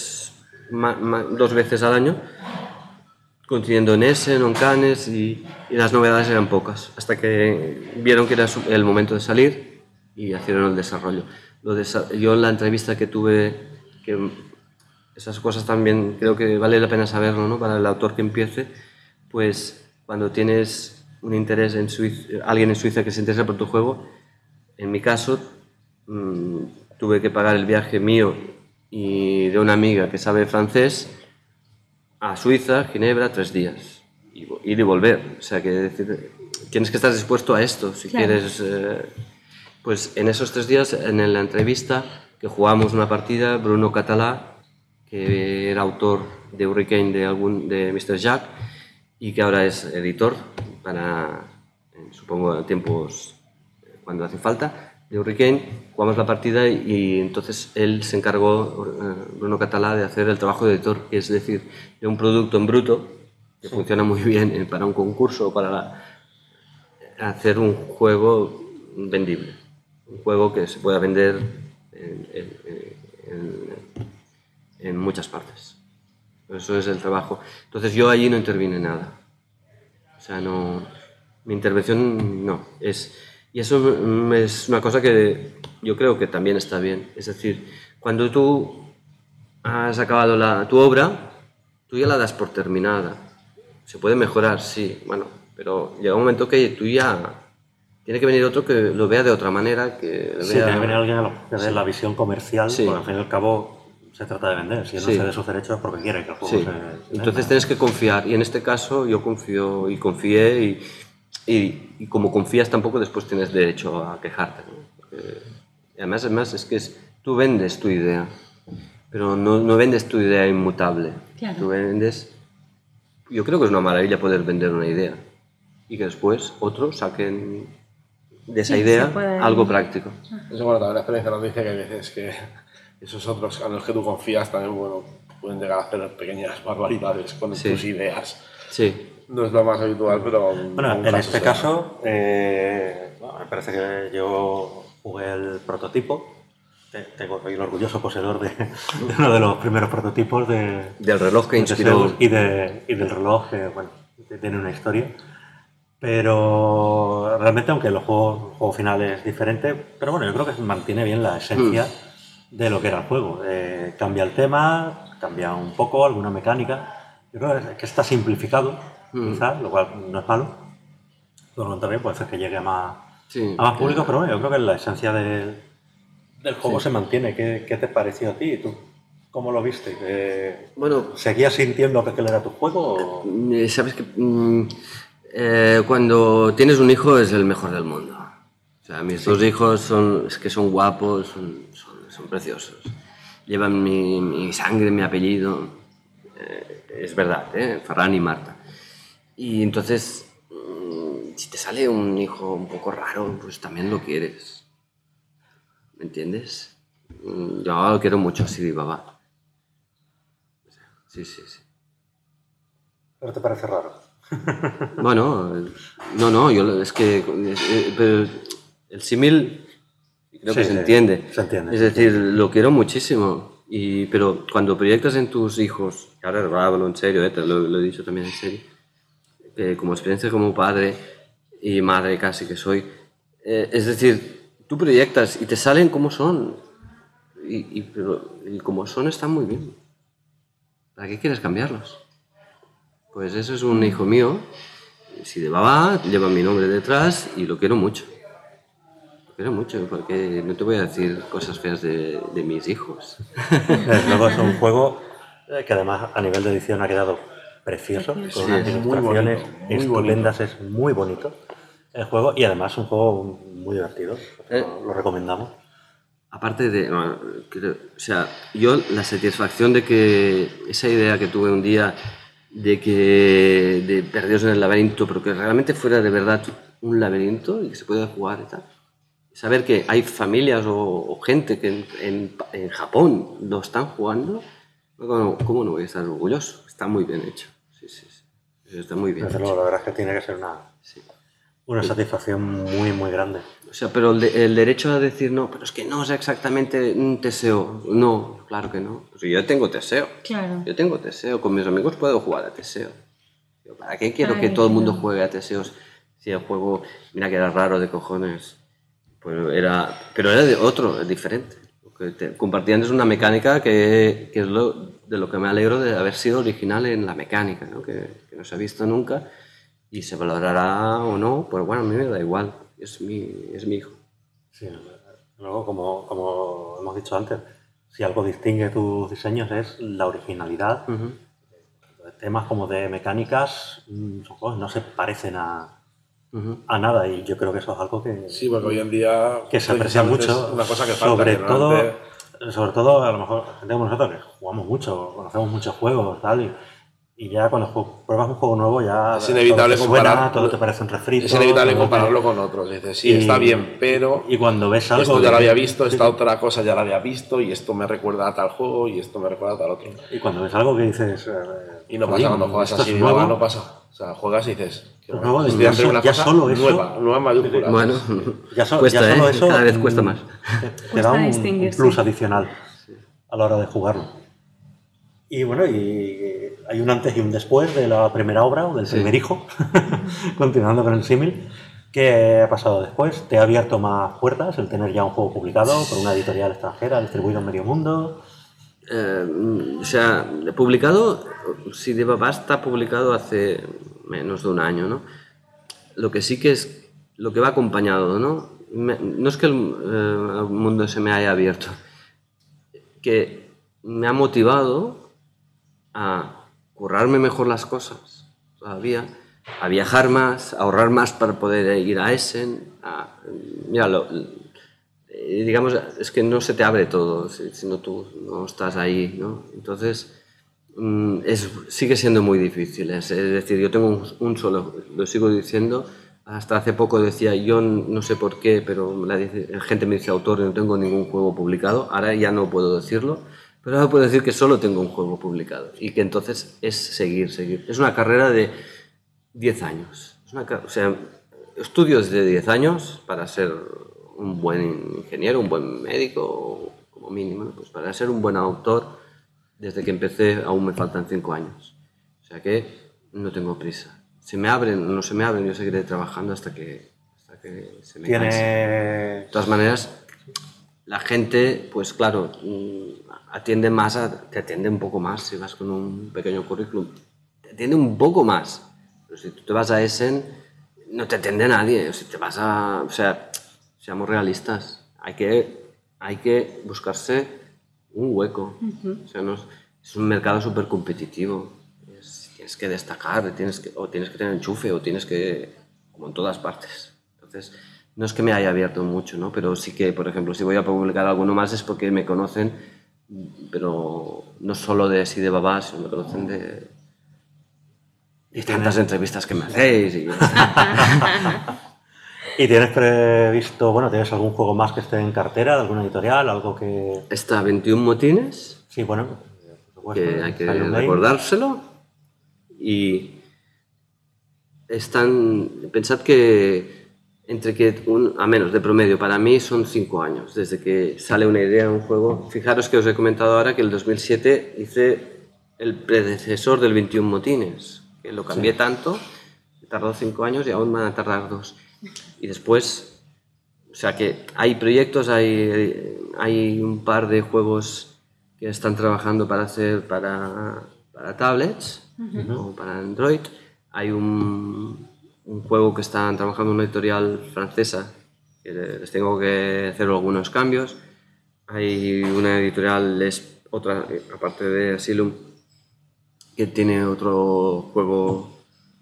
veces al año, coincidiendo en Essen, en Cannes, y las novedades eran pocas, hasta que vieron que era el momento de salir y hicieron el desarrollo. Yo en la entrevista que tuve que esas cosas también creo que vale la pena saberlo, ¿no? Para el autor que empiece, pues cuando tienes un interés en alguien en Suiza que se interesa por tu juego, en mi caso tuve que pagar el viaje mío y de una amiga que sabe francés a Suiza, Ginebra, 3 días, ir y volver. O sea, que decir, tienes que estar dispuesto a esto, si quieres. Pues en esos 3 días, en la entrevista, que jugamos una partida, Bruno Català, que era autor de Hurricane de Mr. Jack, y que ahora es editor para, supongo, tiempos cuando hace falta, de Hurricane, jugamos la partida y entonces él se encargó, Bruno Català, de hacer el trabajo de editor, es decir, de un producto en bruto, que funciona muy bien para un concurso o para hacer un juego vendible, un juego que se pueda vender en muchas partes. Eso es el trabajo. Entonces yo allí no intervine nada. O sea, no, mi intervención no. Y eso es una cosa que yo creo que también está bien. Es decir, cuando tú has acabado tu obra, tú ya la das por terminada. Se puede mejorar, sí, bueno, pero llega un momento que tú ya... Tiene que venir otro que lo vea de otra manera, que sí, tiene que venir alguien que dé la visión comercial, porque al fin y al cabo se trata de vender. Si él no cede sus derechos es porque quiere que el juego se venda. Entonces tienes que confiar, y en este caso yo confío y confié, y como confías tampoco después tienes derecho a quejarte, ¿no? Y además es que tú vendes tu idea, pero no vendes tu idea inmutable. Claro. Tú vendes... Yo creo que es una maravilla poder vender una idea y que después otros saquen de esa idea algo práctico. Eso, bueno, también la experiencia nos dice que hay veces que esos otros a los que tú confías también, bueno, pueden llegar a hacer pequeñas barbaridades con tus ideas. Sí. No es lo más habitual, pero... Bueno, en este caso, me parece que yo jugué el prototipo. Soy el orgulloso poseedor de uno de los primeros prototipos del reloj que inspiró. Y del reloj, que tiene una historia. Pero realmente, aunque el juego final es diferente, pero bueno, yo creo que mantiene bien la esencia de lo que era el juego. Cambia el tema, cambia un poco alguna mecánica. Yo creo que está simplificado, quizás, lo cual no es malo. Por lo contrario, puede ser que llegue a más público, pero bueno, yo creo que la esencia del juego se mantiene. ¿Qué te pareció a ti? ¿Tú cómo lo viste? Bueno, ¿seguías sintiendo que aquel era tu juego? Sabes que cuando tienes un hijo es el mejor del mundo. O sea, mis 2 hijos son guapos, son preciosos. Llevan mi sangre, mi apellido. Es verdad, Ferran y Marta. Y entonces, si te sale un hijo un poco raro, pues también lo quieres. ¿Me entiendes? Yo lo quiero mucho, Sidi Baba. Sí. ¿Pero te parece raro? Bueno, no, es que pero el símil creo que se entiende. Se entiende. Es decir, lo quiero muchísimo, pero cuando proyectas en tus hijos, y ahora hablo en serio, te lo he dicho también en serio, como experiencia como padre y madre casi que soy, es decir, tú proyectas y te salen como son, y como son están muy bien. ¿Para qué quieres cambiarlos? Pues eso es un hijo mío, si de Baba, lleva mi nombre detrás y lo quiero mucho. Lo quiero mucho, porque no te voy a decir cosas feas de mis hijos. Luego es un juego que además a nivel de edición ha quedado precioso, con unas ilustraciones estupendas, es muy bonito el juego y además es un juego muy divertido, lo recomendamos. Aparte de, yo la satisfacción de que esa idea que tuve un día de Perdidos en el laberinto, pero que realmente fuera de verdad un laberinto y que se pueda jugar y tal. Saber que hay familias o gente que en Japón lo están jugando, ¿cómo no voy a estar orgulloso? Está muy bien hecho. Sí. Está muy bien hecho. Luego, la verdad es que tiene que ser una satisfacción muy, muy grande. O sea, pero el derecho a decir no, pero es que no es exactamente un Teseo. No, claro que no. Pues yo tengo Teseo. Claro. Yo tengo Teseo. Con mis amigos puedo jugar a Teseo. ¿Para qué quiero que todo el mundo juegue a Teseos? Si el juego, mira que era raro de cojones. Pero era de otro, es diferente. que compartían es una mecánica que es de lo que me alegro de haber sido original en la mecánica, ¿no? Que no se ha visto nunca y se valorará o no, pues bueno, a mí me da igual, es mi hijo. Sí, luego, como hemos dicho antes, si algo distingue tus diseños es la originalidad. Temas como de mecánicas no se parecen a nada, y yo creo que eso es algo que sí, porque hoy en día que se aprecia mucho, una cosa que sobre falta, todo a lo mejor gente como nosotros que jugamos mucho, conocemos muchos juegos tal, y ya cuando pruebas un juego nuevo ya es inevitable todo te parece un refrito. Es inevitable compararlo con otros. Dices, sí, está bien, pero y cuando ves algo esto ya lo había visto, esta otra cosa ya la había visto, y esto me recuerda a tal juego y esto me recuerda a tal otro. Y cuando ves algo que dices y no pasa cuando juegas así, no pasa. O sea, juegas y dices, nuevo, ya solo eso, nueva en mayúsculas. Bueno, cuesta, ya solo eso cada vez cuesta más. Te da un plus adicional a la hora de jugarlo. Y bueno, y hay un antes y un después de la primera obra o del primer hijo, continuando con el símil. ¿Qué ha pasado después? ¿Te ha abierto más puertas el tener ya un juego publicado por una editorial extranjera, distribuido en medio mundo? O sea, publicado, Si de Babá está publicado hace menos de un año, ¿no? Lo que sí que es lo que va acompañado, ¿no? No es que el mundo se me haya abierto, que me ha motivado a currarme mejor las cosas todavía, a viajar más, a ahorrar más para poder ir a Essen. Mira, digamos, es que no se te abre todo si no tú no estás ahí, ¿no? Entonces, sigue siendo muy difícil. Es decir, yo tengo un solo, lo sigo diciendo, hasta hace poco decía, yo no sé por qué, pero la gente me dice autor y no tengo ningún juego publicado. Ahora ya no puedo decirlo, pero ahora puedo decir que solo tengo un juego publicado y que entonces es seguir. Es una carrera de 10 años. O sea, estudios de 10 años para ser un buen ingeniero, un buen médico, como mínimo, pues para ser un buen autor, desde que empecé aún me faltan 5 años. O sea que no tengo prisa. Se me abren o no se me abren, yo seguiré trabajando hasta que se me canse. De todas maneras, la gente, pues claro, te atiende un poco más si vas con un pequeño currículum. Te atiende un poco más. Pero si tú te vas a Essen, no te atiende nadie. Si te vas o sea, seamos realistas. Hay que buscarse un hueco. O sea, es un mercado súper competitivo. Tienes que destacar, tienes que tener enchufe, o tienes que, como en todas partes. Entonces, no es que me haya abierto mucho, ¿no? Pero sí que, por ejemplo, si voy a publicar alguno más es porque me conocen, pero no solo de Si de Babá, sino me conocen de tantas entrevistas que me hacéis. ¿Y tienes previsto, tienes algún juego más que esté en cartera de alguna editorial, algo que...? Está 21 motines. Sí, bueno, por supuesto, que hay que recordárselo. Y pensad que a menos de promedio, para mí son 5 años, desde que sale una idea de un juego. Fijaros que os he comentado ahora que el 2007 hice el predecesor del 21 motines, que lo cambié tanto, he tardado 5 años y aún van a tardar 2. Y después, o sea que hay proyectos, hay un par de juegos que están trabajando para hacer para tablets o para Android. Hay un juego que están trabajando en una editorial francesa que les tengo que hacer algunos cambios. Hay una editorial, otra, aparte de Asylum, que tiene otro juego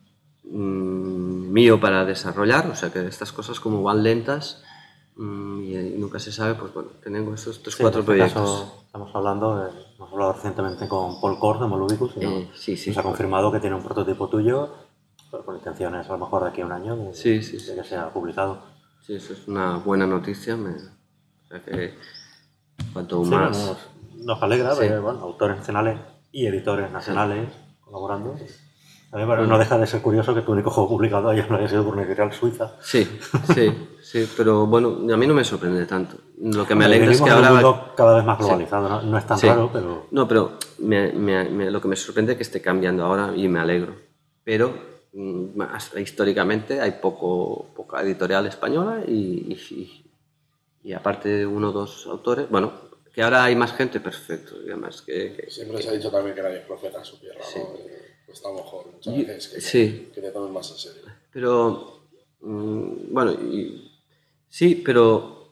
mío para desarrollar. O sea que estas cosas, como van lentas y nunca se sabe, pues bueno, tengo esos 3-4 proyectos. Estamos hablando, hemos hablado recientemente con Paul Kors de Molubicus y nos ha confirmado que tiene un prototipo tuyo, pero con intenciones a lo mejor de aquí a un año de que sea publicado. Sí, eso es una buena noticia. O sea que cuanto más... Nos alegra ver autores nacionales y editores nacionales colaborando. Pero no deja de ser curioso que tu único juego publicado no haya sido por una editorial suiza. Sí, pero bueno, a mí no me sorprende tanto. Lo que me alegra es que ahora... un mundo cada vez más globalizado, no es tan raro, pero... No, pero lo que me sorprende es que esté cambiando ahora y me alegro. Pero históricamente hay poca editorial española y aparte de 1 o 2 autores, Que ahora hay más gente, perfecto. Y además siempre se ha dicho también que nadie es profeta en su tierra, sí. ¿no? Pues está mejor muchas veces que, sí. que te tomes más en serio. Pero, bueno, sí, pero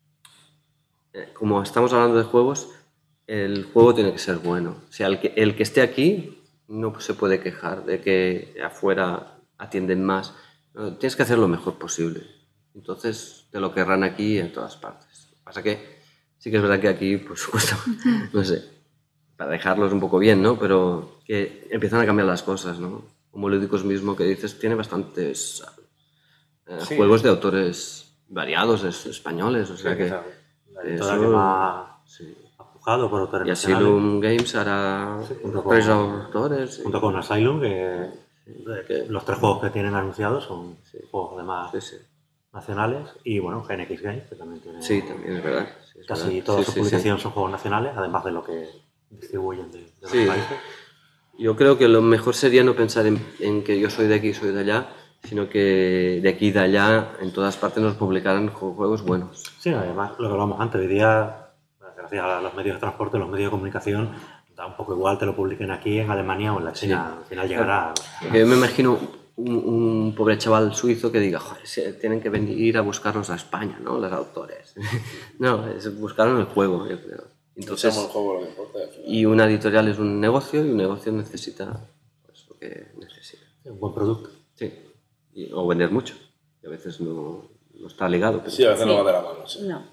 como estamos hablando de juegos, el juego tiene que ser bueno. O sea, el que esté aquí no se puede quejar de que afuera atienden más. No, tienes que hacer lo mejor posible. Entonces te lo querrán aquí en todas partes. Lo que pasa que sí que es verdad que aquí, por supuesto, no sé, para dejarlos un poco bien, ¿no? Pero que empiezan a cambiar las cosas, ¿no? Como Lúdicos mismo, que dices, tiene bastantes juegos de autores variados, españoles, o sea sí, que... Eso, que más empujado por autores y nacionales. Asylum Games hará tres autores. Junto con Asylum, que los 3 juegos que tienen anunciados son juegos además nacionales. Y bueno, GNX Games, que también tiene... Sí, también es verdad. Sí, es casi verdad. todas sus publicaciones son juegos nacionales, además de lo que distribuyen de los países. Yo creo que lo mejor sería no pensar en que yo soy de aquí y soy de allá, sino que de aquí y de allá en todas partes nos publicaran juegos buenos. Sí, además, lo que hablamos antes, hoy día, gracias a los medios de transporte, los medios de comunicación, da un poco igual te lo publiquen aquí en Alemania o en la China, al final llegará... Yo me imagino un pobre chaval suizo que diga, joder, tienen que venir a buscarnos a España, ¿no? Los autores. No, es buscar en el juego, yo creo. Entonces, el juego lo que importa, y una editorial es un negocio y un negocio necesita pues, lo que necesita. Un buen producto. Sí, o vender mucho, que a veces no está ligado. Pero... Sí, a veces no va de la mano. Sí. No.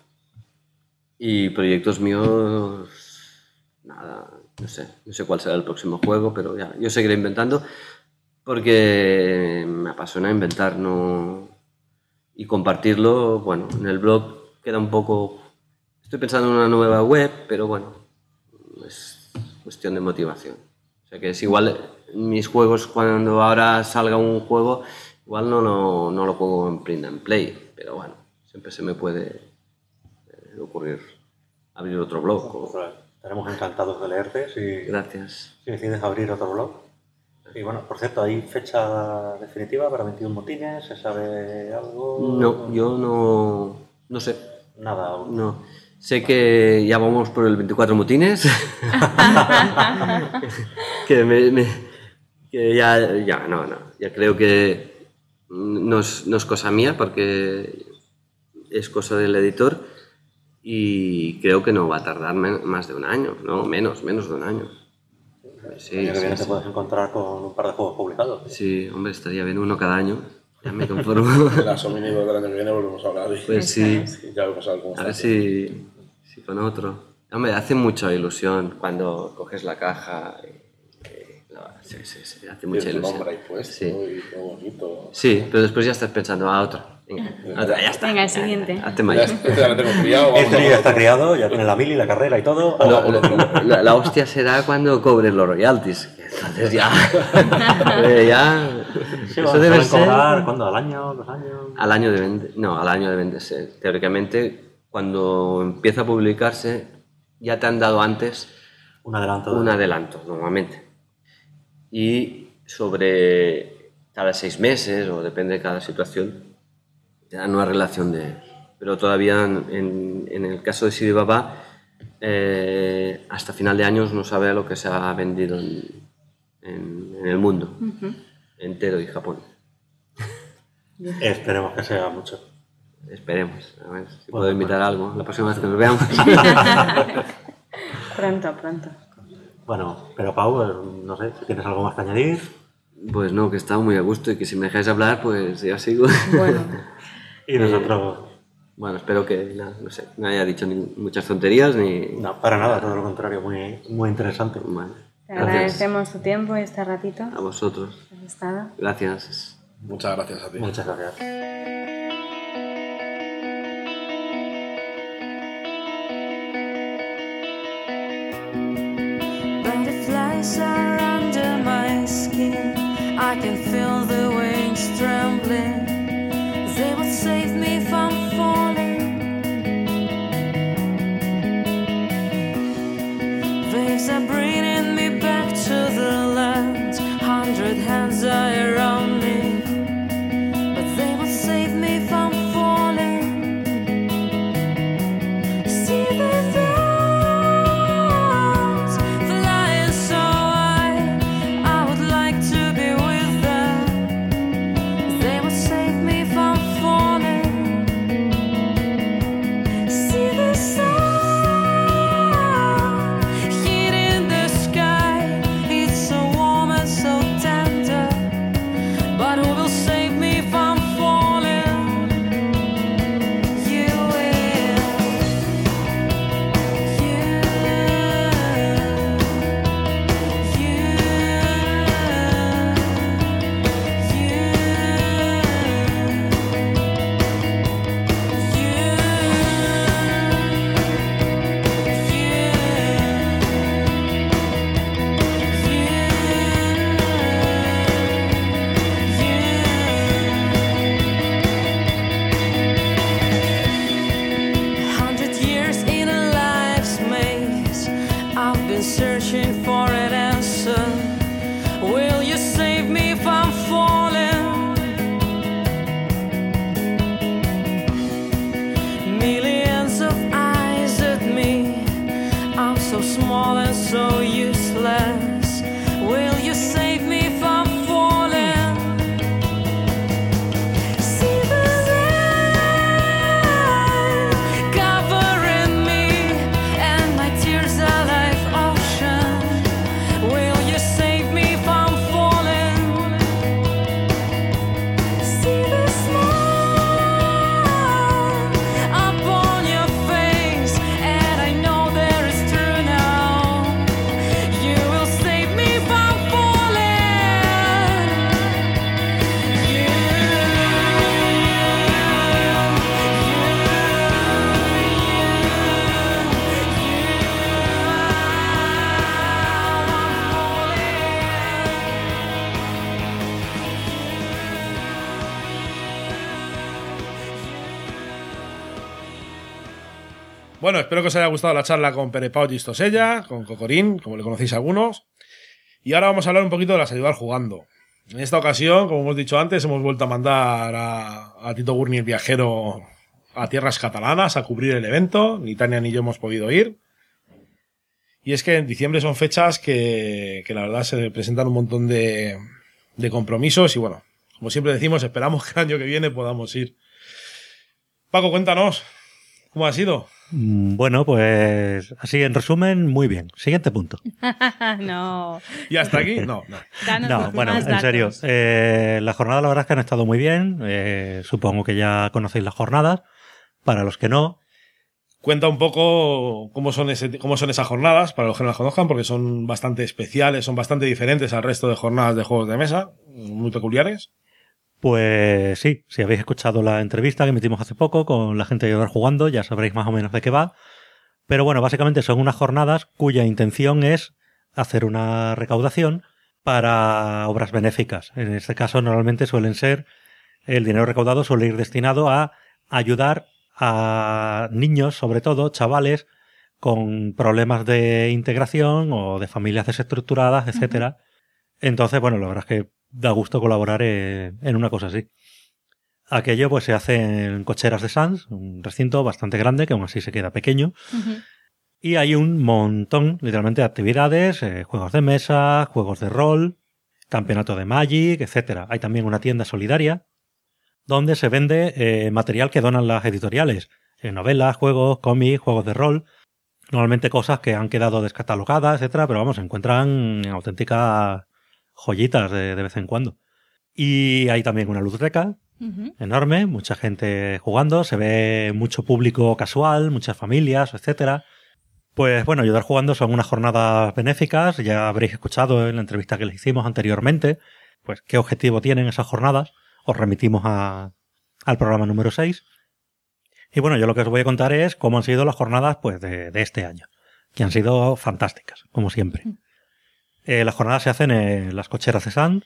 Y proyectos míos, nada, no sé cuál será el próximo juego, pero ya, yo seguiré inventando porque me apasiona inventar, ¿no? Y compartirlo. Bueno, en el blog queda un poco... Estoy pensando en una nueva web, pero bueno, es cuestión de motivación. O sea que es igual mis juegos, cuando ahora salga un juego, igual no lo juego en print and play, pero bueno, siempre se me puede ocurrir abrir otro blog. Estaremos encantados de leerte Gracias. Si decides abrir otro blog. Y bueno, por cierto, ¿hay fecha definitiva para 21 motines? ¿Se sabe algo? No, yo no sé. Nada aún. No. Sé que ya vamos por el 24 motines. que ya creo que no es cosa mía porque es cosa del editor y creo que no va a tardar más de un año, no, menos de un año. Sí, el año que viene te puedes encontrar con un par de juegos publicados. Sí, hombre, estaría bien uno cada año. Ya me conformo. En las Omnibus del año que viene volvemos a hablar. Pues sí. Ya vamos a ver cómo A ver si con otro. Hombre, hace mucha ilusión cuando coges la caja. Sí, hace mucha ilusión. Nombre ahí puesto y qué bonito. Sí, pero después ya estás pensando, otro. Venga, ya está. Venga, el siguiente. Hazte mayor. Ya lo tengo criado. Este ya está criado, ya tiene la mili, la carrera y todo. La hostia será cuando cobres los royalties. Entonces ya. Sí, eso debe ser. Cobrar, ¿cuándo? ¿Al año? ¿2 años? Al año deben de ser. Teóricamente, cuando empieza a publicarse, ya te han dado antes un adelanto. Un adelanto, normalmente. Y sobre cada 6 meses, o depende de cada situación, te dan una relación de... Pero todavía en el caso de CD Babá, hasta final de años no sabe lo que se ha vendido en el mundo entero y Japón. Esperemos que sea mucho. Esperemos. A ver si puedo invitar algo la próxima vez que nos veamos. Pronto. Bueno, pero Pau, no sé, si tienes algo más que añadir. Pues no, que he estado muy a gusto y que si me dejáis hablar, pues ya sigo. Bueno. Y nosotros... Bueno, espero que no haya dicho muchas tonterías ni... No, para nada, todo lo contrario, muy, muy interesante. Bueno, te agradecemos tu tiempo y este ratito. A vosotros. ¿Has estado? Gracias. Muchas gracias a ti. Muchas gracias. Butterflies are under my skin. I can feel the wings trembling. They will save me from falling. Waves are bringing me back to the land. 100 hands are around me, but they will save me from falling. See the small and so useless. Will you save me from falling? See the rain covering me, and my tears are like ocean. Will you save me from falling? See the smile upon your face, and I know there is true now. You will save me from falling. Bueno, espero que os haya gustado la charla con Pere Pau Gistosella, con Cocorín, como le conocéis algunos. Y ahora vamos a hablar un poquito de las ayudar jugando. En esta ocasión, como hemos dicho antes, hemos vuelto a mandar a Tito Gurney el viajero a tierras catalanas a cubrir el evento. Ni Tania ni yo hemos podido ir. Y es que en diciembre son fechas que la verdad se presentan un montón de compromisos y bueno, como siempre decimos, esperamos que el año que viene podamos ir. Paco, cuéntanos, ¿cómo ha sido? Bueno, pues así en resumen, muy bien. Siguiente punto. No. ¿Y hasta aquí? No. Danos No, más bueno, en datos. serio. Las jornadas la verdad es que han estado muy bien. Supongo que ya conocéis las jornadas. Para los que no, Cuenta un poco cómo son esas jornadas, para los que no las conozcan, porque son bastante especiales, son bastante diferentes al resto de jornadas de juegos de mesa, muy peculiares. pues sí, si habéis escuchado la entrevista que emitimos hace poco con la gente de Ayudar Jugando, ya sabréis más o menos de qué va. Pero bueno, básicamente son unas jornadas cuya intención es hacer una recaudación para obras benéficas. En este caso, normalmente suelen ser, el dinero recaudado suele ir destinado a ayudar a niños, sobre todo, chavales, con problemas de integración o de familias desestructuradas, etcétera. Entonces, bueno, la verdad es que da gusto colaborar en una cosa así. Aquello pues se hace en Cocheras de Sants, un recinto bastante grande que aún así se queda pequeño. Y hay un montón, literalmente, de actividades, juegos de mesa, juegos de rol, campeonato de Magic, etcétera. Hay también una tienda solidaria donde se vende material que donan las editoriales. Novelas, juegos, cómics, juegos de rol. Normalmente cosas que han quedado descatalogadas, etcétera, pero vamos, se encuentran auténticas joyitas de vez en cuando. Y hay también una ludoteca enorme, mucha gente jugando, se ve mucho público casual, muchas familias, etcétera. Pues bueno, Ayudar Jugando son unas jornadas benéficas, ya habréis escuchado en la entrevista que les hicimos anteriormente, pues qué objetivo tienen esas jornadas. Os remitimos al programa número 6. Y bueno, yo lo que os voy a contar es cómo han sido las jornadas pues de este año, que han sido fantásticas, como siempre. Las jornadas se hacen en las Cocheras de Sants,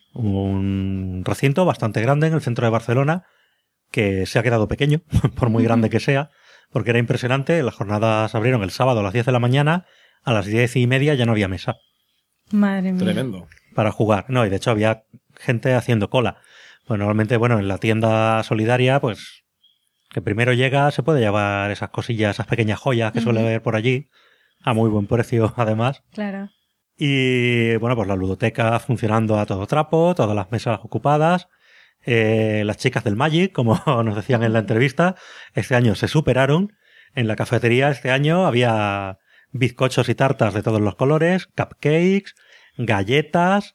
un recinto bastante grande en el centro de Barcelona, que se ha quedado pequeño, por muy grande que sea, porque era impresionante. Las jornadas se abrieron el sábado a las 10 de la mañana, a las 10:30 ya no había mesa. Madre mía. Tremendo. Para jugar. No, y de hecho había gente haciendo cola. Pues normalmente, bueno, en la tienda solidaria, pues, que primero llega, se puede llevar esas cosillas, esas pequeñas joyas que suele haber por allí, a muy buen precio, además. Claro. Y, bueno, pues la ludoteca funcionando a todo trapo, todas las mesas ocupadas. Las chicas del Magic, como nos decían en la entrevista, este año se superaron. En la cafetería este año había bizcochos y tartas de todos los colores, cupcakes, galletas,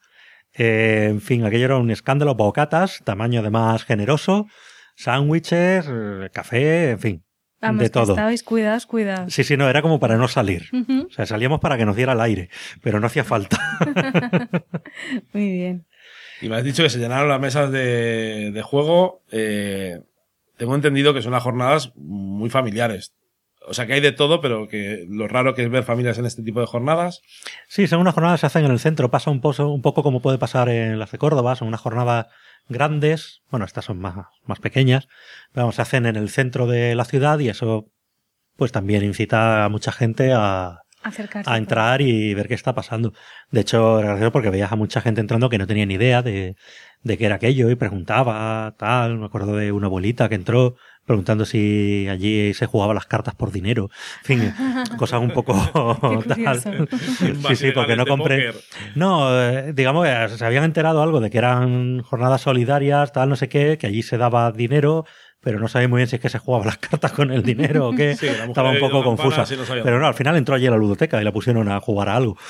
en fin, aquello era un escándalo, bocatas, tamaño además generoso, sándwiches, café, en fin, Vamos, de que todo. estabais cuidados. Sí, no, era como para no salir. O sea, salíamos para que nos diera el aire, pero no hacía falta. Muy bien. Y me has dicho que se llenaron las mesas de juego. Tengo entendido que son las jornadas muy familiares. O sea, que hay de todo, pero que lo raro que es ver familias en este tipo de jornadas. Sí, son unas jornadas que se hacen en el centro. Pasa un poco como puede pasar en las de Córdoba. Son unas jornadas grandes. Bueno, estas son más pequeñas. Pero vamos, se hacen en el centro de la ciudad y eso pues también incita a mucha gente a entrar y ver qué está pasando. De hecho, era gracioso porque veías a mucha gente entrando que no tenía ni idea de qué era aquello y preguntaba, tal. Me acuerdo de una abuelita que entró, preguntando si allí se jugaba las cartas por dinero. En fin, cosas un poco tal. Sí, porque no compré. No, digamos que se habían enterado algo de que eran jornadas solidarias, tal, no sé qué, que allí se daba dinero, pero no sabía muy bien si es que se jugaban las cartas con el dinero o qué. Sí, estaba un poco confusa. Sí, no, pero no, al final entró allí a la ludoteca y la pusieron a jugar a algo.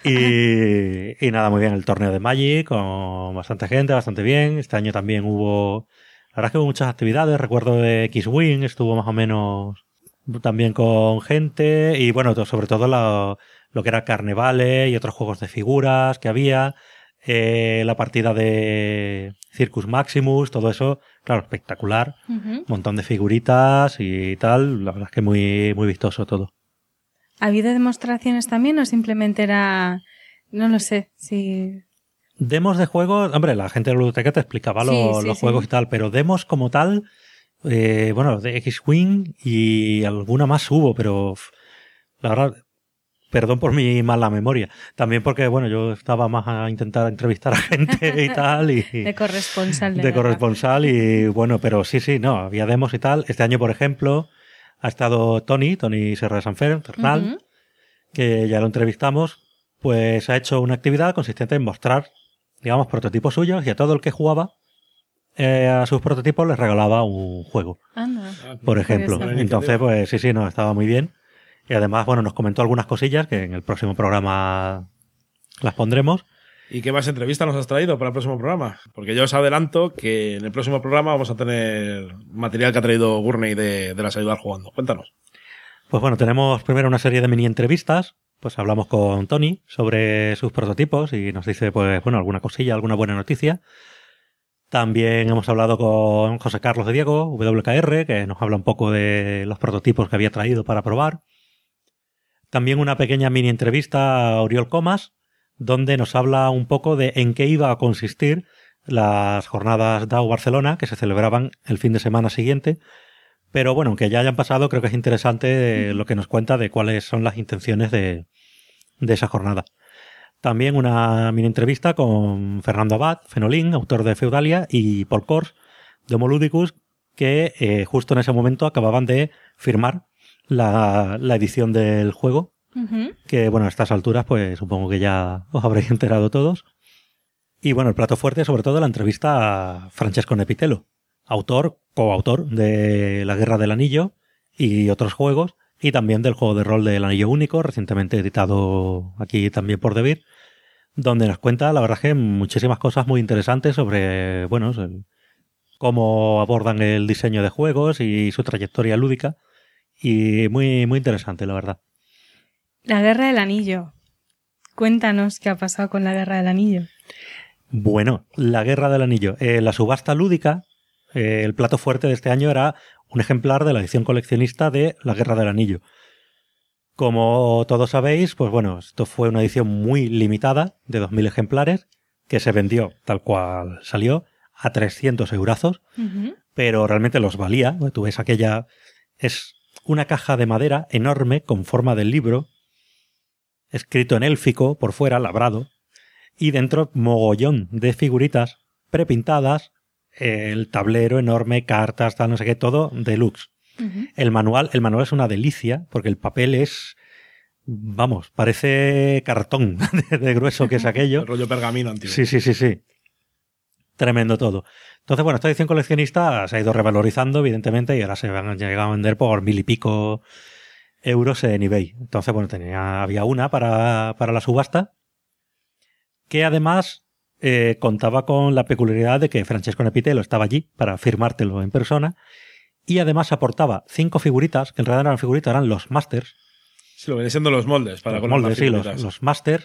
Y nada, muy bien, el torneo de Magic, con bastante gente, bastante bien. Este año también hubo... La verdad es que hubo muchas actividades. Recuerdo de X-Wing, estuvo más o menos también con gente. Y bueno, sobre todo lo que era Carnevale y otros juegos de figuras que había. La partida de Circus Maximus, todo eso, claro, espectacular. Un montón de figuritas y tal. La verdad es que muy, muy vistoso todo. ¿Ha habido demostraciones también o simplemente era... No lo sé, si... Demos de juegos, hombre, la gente de la biblioteca te explicaba los juegos y tal, pero demos como tal, bueno, de X-Wing y alguna más hubo, pero la verdad, perdón por mi mala memoria. También porque, bueno, yo estaba más a intentar entrevistar a gente y tal. Y, de corresponsal. De corresponsal y bueno, pero sí, no, había demos y tal. Este año, por ejemplo, ha estado Tony Serra de Sanfer, que ya lo entrevistamos, pues ha hecho una actividad consistente en mostrar, digamos, prototipos suyos y a todo el que jugaba a sus prototipos les regalaba un juego. Por ejemplo. Entonces, pues sí, no, estaba muy bien. Y además, bueno, nos comentó algunas cosillas que en el próximo programa las pondremos. ¿Y qué más entrevistas nos has traído para el próximo programa? Porque yo os adelanto que en el próximo programa vamos a tener material que ha traído Gurney de las Ayudar Jugando. Cuéntanos. Pues bueno, tenemos primero una serie de mini entrevistas. Pues hablamos con Tony sobre sus prototipos y nos dice, pues bueno, alguna cosilla, alguna buena noticia. También hemos hablado con José Carlos de Diego, WKR, que nos habla un poco de los prototipos que había traído para probar. También una pequeña mini entrevista a Oriol Comas, donde nos habla un poco de en qué iba a consistir las jornadas DAO Barcelona, que se celebraban el fin de semana siguiente. Pero bueno, aunque ya hayan pasado, creo que es interesante lo que nos cuenta de cuáles son las intenciones de esa jornada. También una mini entrevista con Fernando Abad, Fenolín, autor de Feudalia, y Paul Kors, de Homo Ludicus, que justo en ese momento acababan de firmar la edición del juego, que bueno, a estas alturas pues supongo que ya os habréis enterado todos. Y bueno, el plato fuerte, sobre todo la entrevista a Francesco Nepitello, coautor de La Guerra del Anillo y otros juegos, y también del juego de rol del Anillo Único, recientemente editado aquí también por Devir, donde nos cuenta, la verdad, que muchísimas cosas muy interesantes sobre, bueno, cómo abordan el diseño de juegos y su trayectoria lúdica, y muy, muy interesante, la verdad. La Guerra del Anillo. Cuéntanos qué ha pasado con la Guerra del Anillo. Bueno, la Guerra del Anillo. La subasta lúdica, el plato fuerte de este año era un ejemplar de la edición coleccionista de La Guerra del Anillo. Como todos sabéis, pues bueno, esto fue una edición muy limitada de 2.000 ejemplares que se vendió tal cual salió a 300 eurazos, pero realmente los valía. Tú ves aquella... Es una caja de madera enorme con forma del libro, escrito en élfico por fuera, labrado, y dentro mogollón de figuritas prepintadas, el tablero enorme, cartas, tal, no sé qué, todo deluxe. El manual es una delicia porque el papel es, vamos, parece cartón de grueso que es aquello. El rollo pergamino antiguo. Sí. Tremendo todo. Entonces, bueno, esta edición coleccionista se ha ido revalorizando, evidentemente, y ahora se van a llegar a vender por 1.000 y pico euros en eBay. Entonces, bueno, había una para la subasta, que además contaba con la peculiaridad de que Francesco Nepitello estaba allí para firmártelo en persona, y además aportaba 5 figuritas, que en realidad no eran figuritas, eran los masters. Sí, lo vienen siendo los moldes. Para los moldes, sí, los masters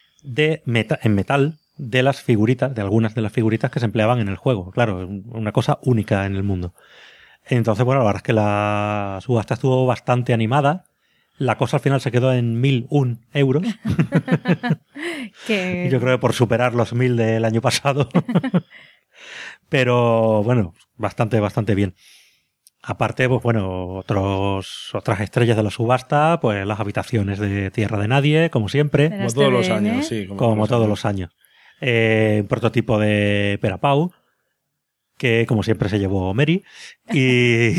en metal de las figuritas, de algunas de las figuritas que se empleaban en el juego. Claro, una cosa única en el mundo. Entonces, bueno, la verdad es que la subasta estuvo bastante animada. La cosa al final se quedó en 1.001 euros. Yo creo que por superar los 1.000 del año pasado. Pero bueno, bastante bien. Aparte, pues bueno, otras estrellas de la subasta, pues las habitaciones de Tierra de Nadie, como siempre. Como todos los años, sí. Como todos los años. Un prototipo de Perapau, que como siempre se llevó Mary. Y,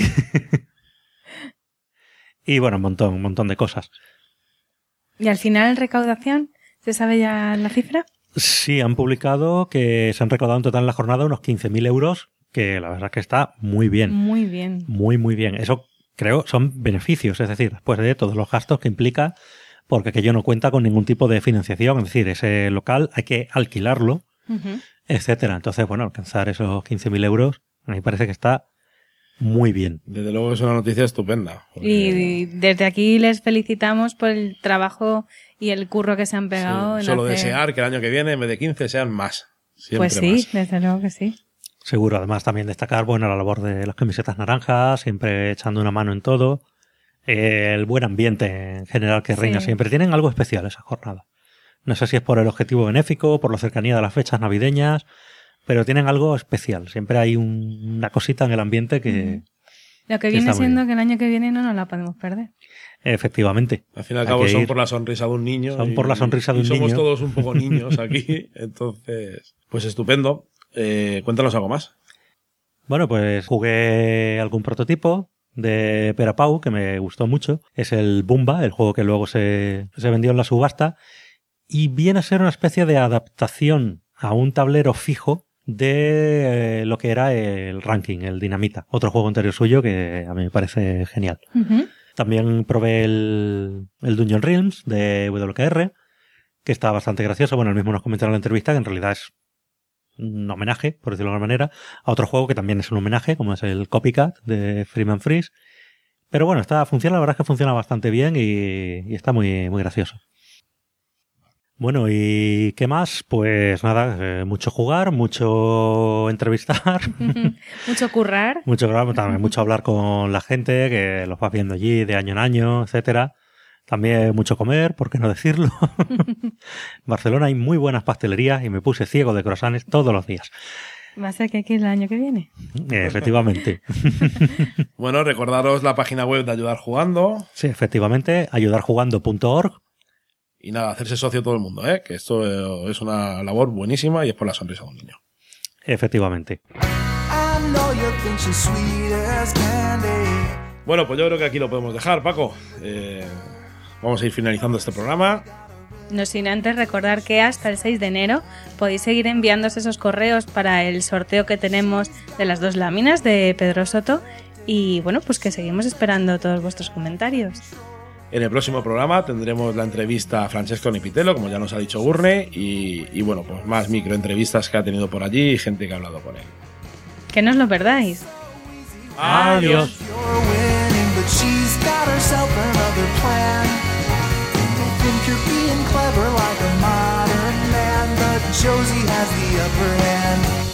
y bueno, un montón de cosas. ¿Y al final recaudación? ¿Se sabe ya la cifra? Sí, han publicado que se han recaudado en total en la jornada unos 15.000 euros, que la verdad es que está muy bien. Muy bien. Muy, muy bien. Eso creo son beneficios, es decir, después de todos los gastos que implica, porque aquello no cuenta con ningún tipo de financiación, es decir, ese local hay que alquilarlo, etcétera. Entonces, bueno, alcanzar esos 15.000 euros, a mí me parece que está muy bien. Desde luego es una noticia estupenda. Porque... Y desde aquí les felicitamos por el trabajo y el curro que se han pegado. Sí, solo desear que el año que viene, en vez de 15, sean más. Siempre pues sí, más. desde luego que sí. Seguro, además también destacar, bueno, la labor de las camisetas naranjas, siempre echando una mano en todo. El buen ambiente en general que reina siempre. Tienen algo especial esa jornada. No sé si es por el objetivo benéfico, por la cercanía de las fechas navideñas, pero tienen algo especial. Siempre hay una cosita en el ambiente que... Lo que viene siendo que el año que viene no nos la podemos perder. Efectivamente. Al fin y al cabo son por la sonrisa de un niño. Son por la sonrisa de un niño. Y somos todos un poco niños aquí. Entonces, pues estupendo. Cuéntanos algo más. Bueno, pues jugué algún prototipo de Perapau que me gustó mucho. Es el Bumba, el juego que luego se vendió en la subasta. Y viene a ser una especie de adaptación a un tablero fijo de lo que era el Ranking, el Dinamita. Otro juego anterior suyo que a mí me parece genial. También probé el Dungeon Realms de WKR, que está bastante gracioso. Bueno, él mismo nos comentó en la entrevista que en realidad es un homenaje, por decirlo de alguna manera, a otro juego que también es un homenaje, como es el Copycat de Freeman Freeze. Pero bueno, la verdad es que funciona bastante bien y está muy, muy gracioso. Bueno, ¿y qué más? Pues nada, mucho jugar, mucho entrevistar. Mucho currar. También mucho hablar con la gente, que los vas viendo allí de año en año, etcétera. También mucho comer, ¿por qué no decirlo? En Barcelona hay muy buenas pastelerías y me puse ciego de croissants todos los días. Va a ser que aquí el año que viene. Efectivamente. Bueno, recordaros la página web de Ayudar Jugando. Sí, efectivamente, ayudarjugando.org. Y nada, hacerse socio todo el mundo, que esto es una labor buenísima y es por la sonrisa de un niño. Efectivamente. Bueno, pues yo creo que aquí lo podemos dejar, Paco. Vamos a ir finalizando este programa. No sin antes recordar que hasta el 6 de enero podéis seguir enviándose esos correos para el sorteo que tenemos de las 2 láminas de Pedro Soto. Y bueno, pues que seguimos esperando todos vuestros comentarios. En el próximo programa tendremos la entrevista a Francesco Nipitello, como ya nos ha dicho Gurne, y bueno, pues más microentrevistas que ha tenido por allí y gente que ha hablado con él. Que no os lo perdáis. Adiós. Josie has the upper hand.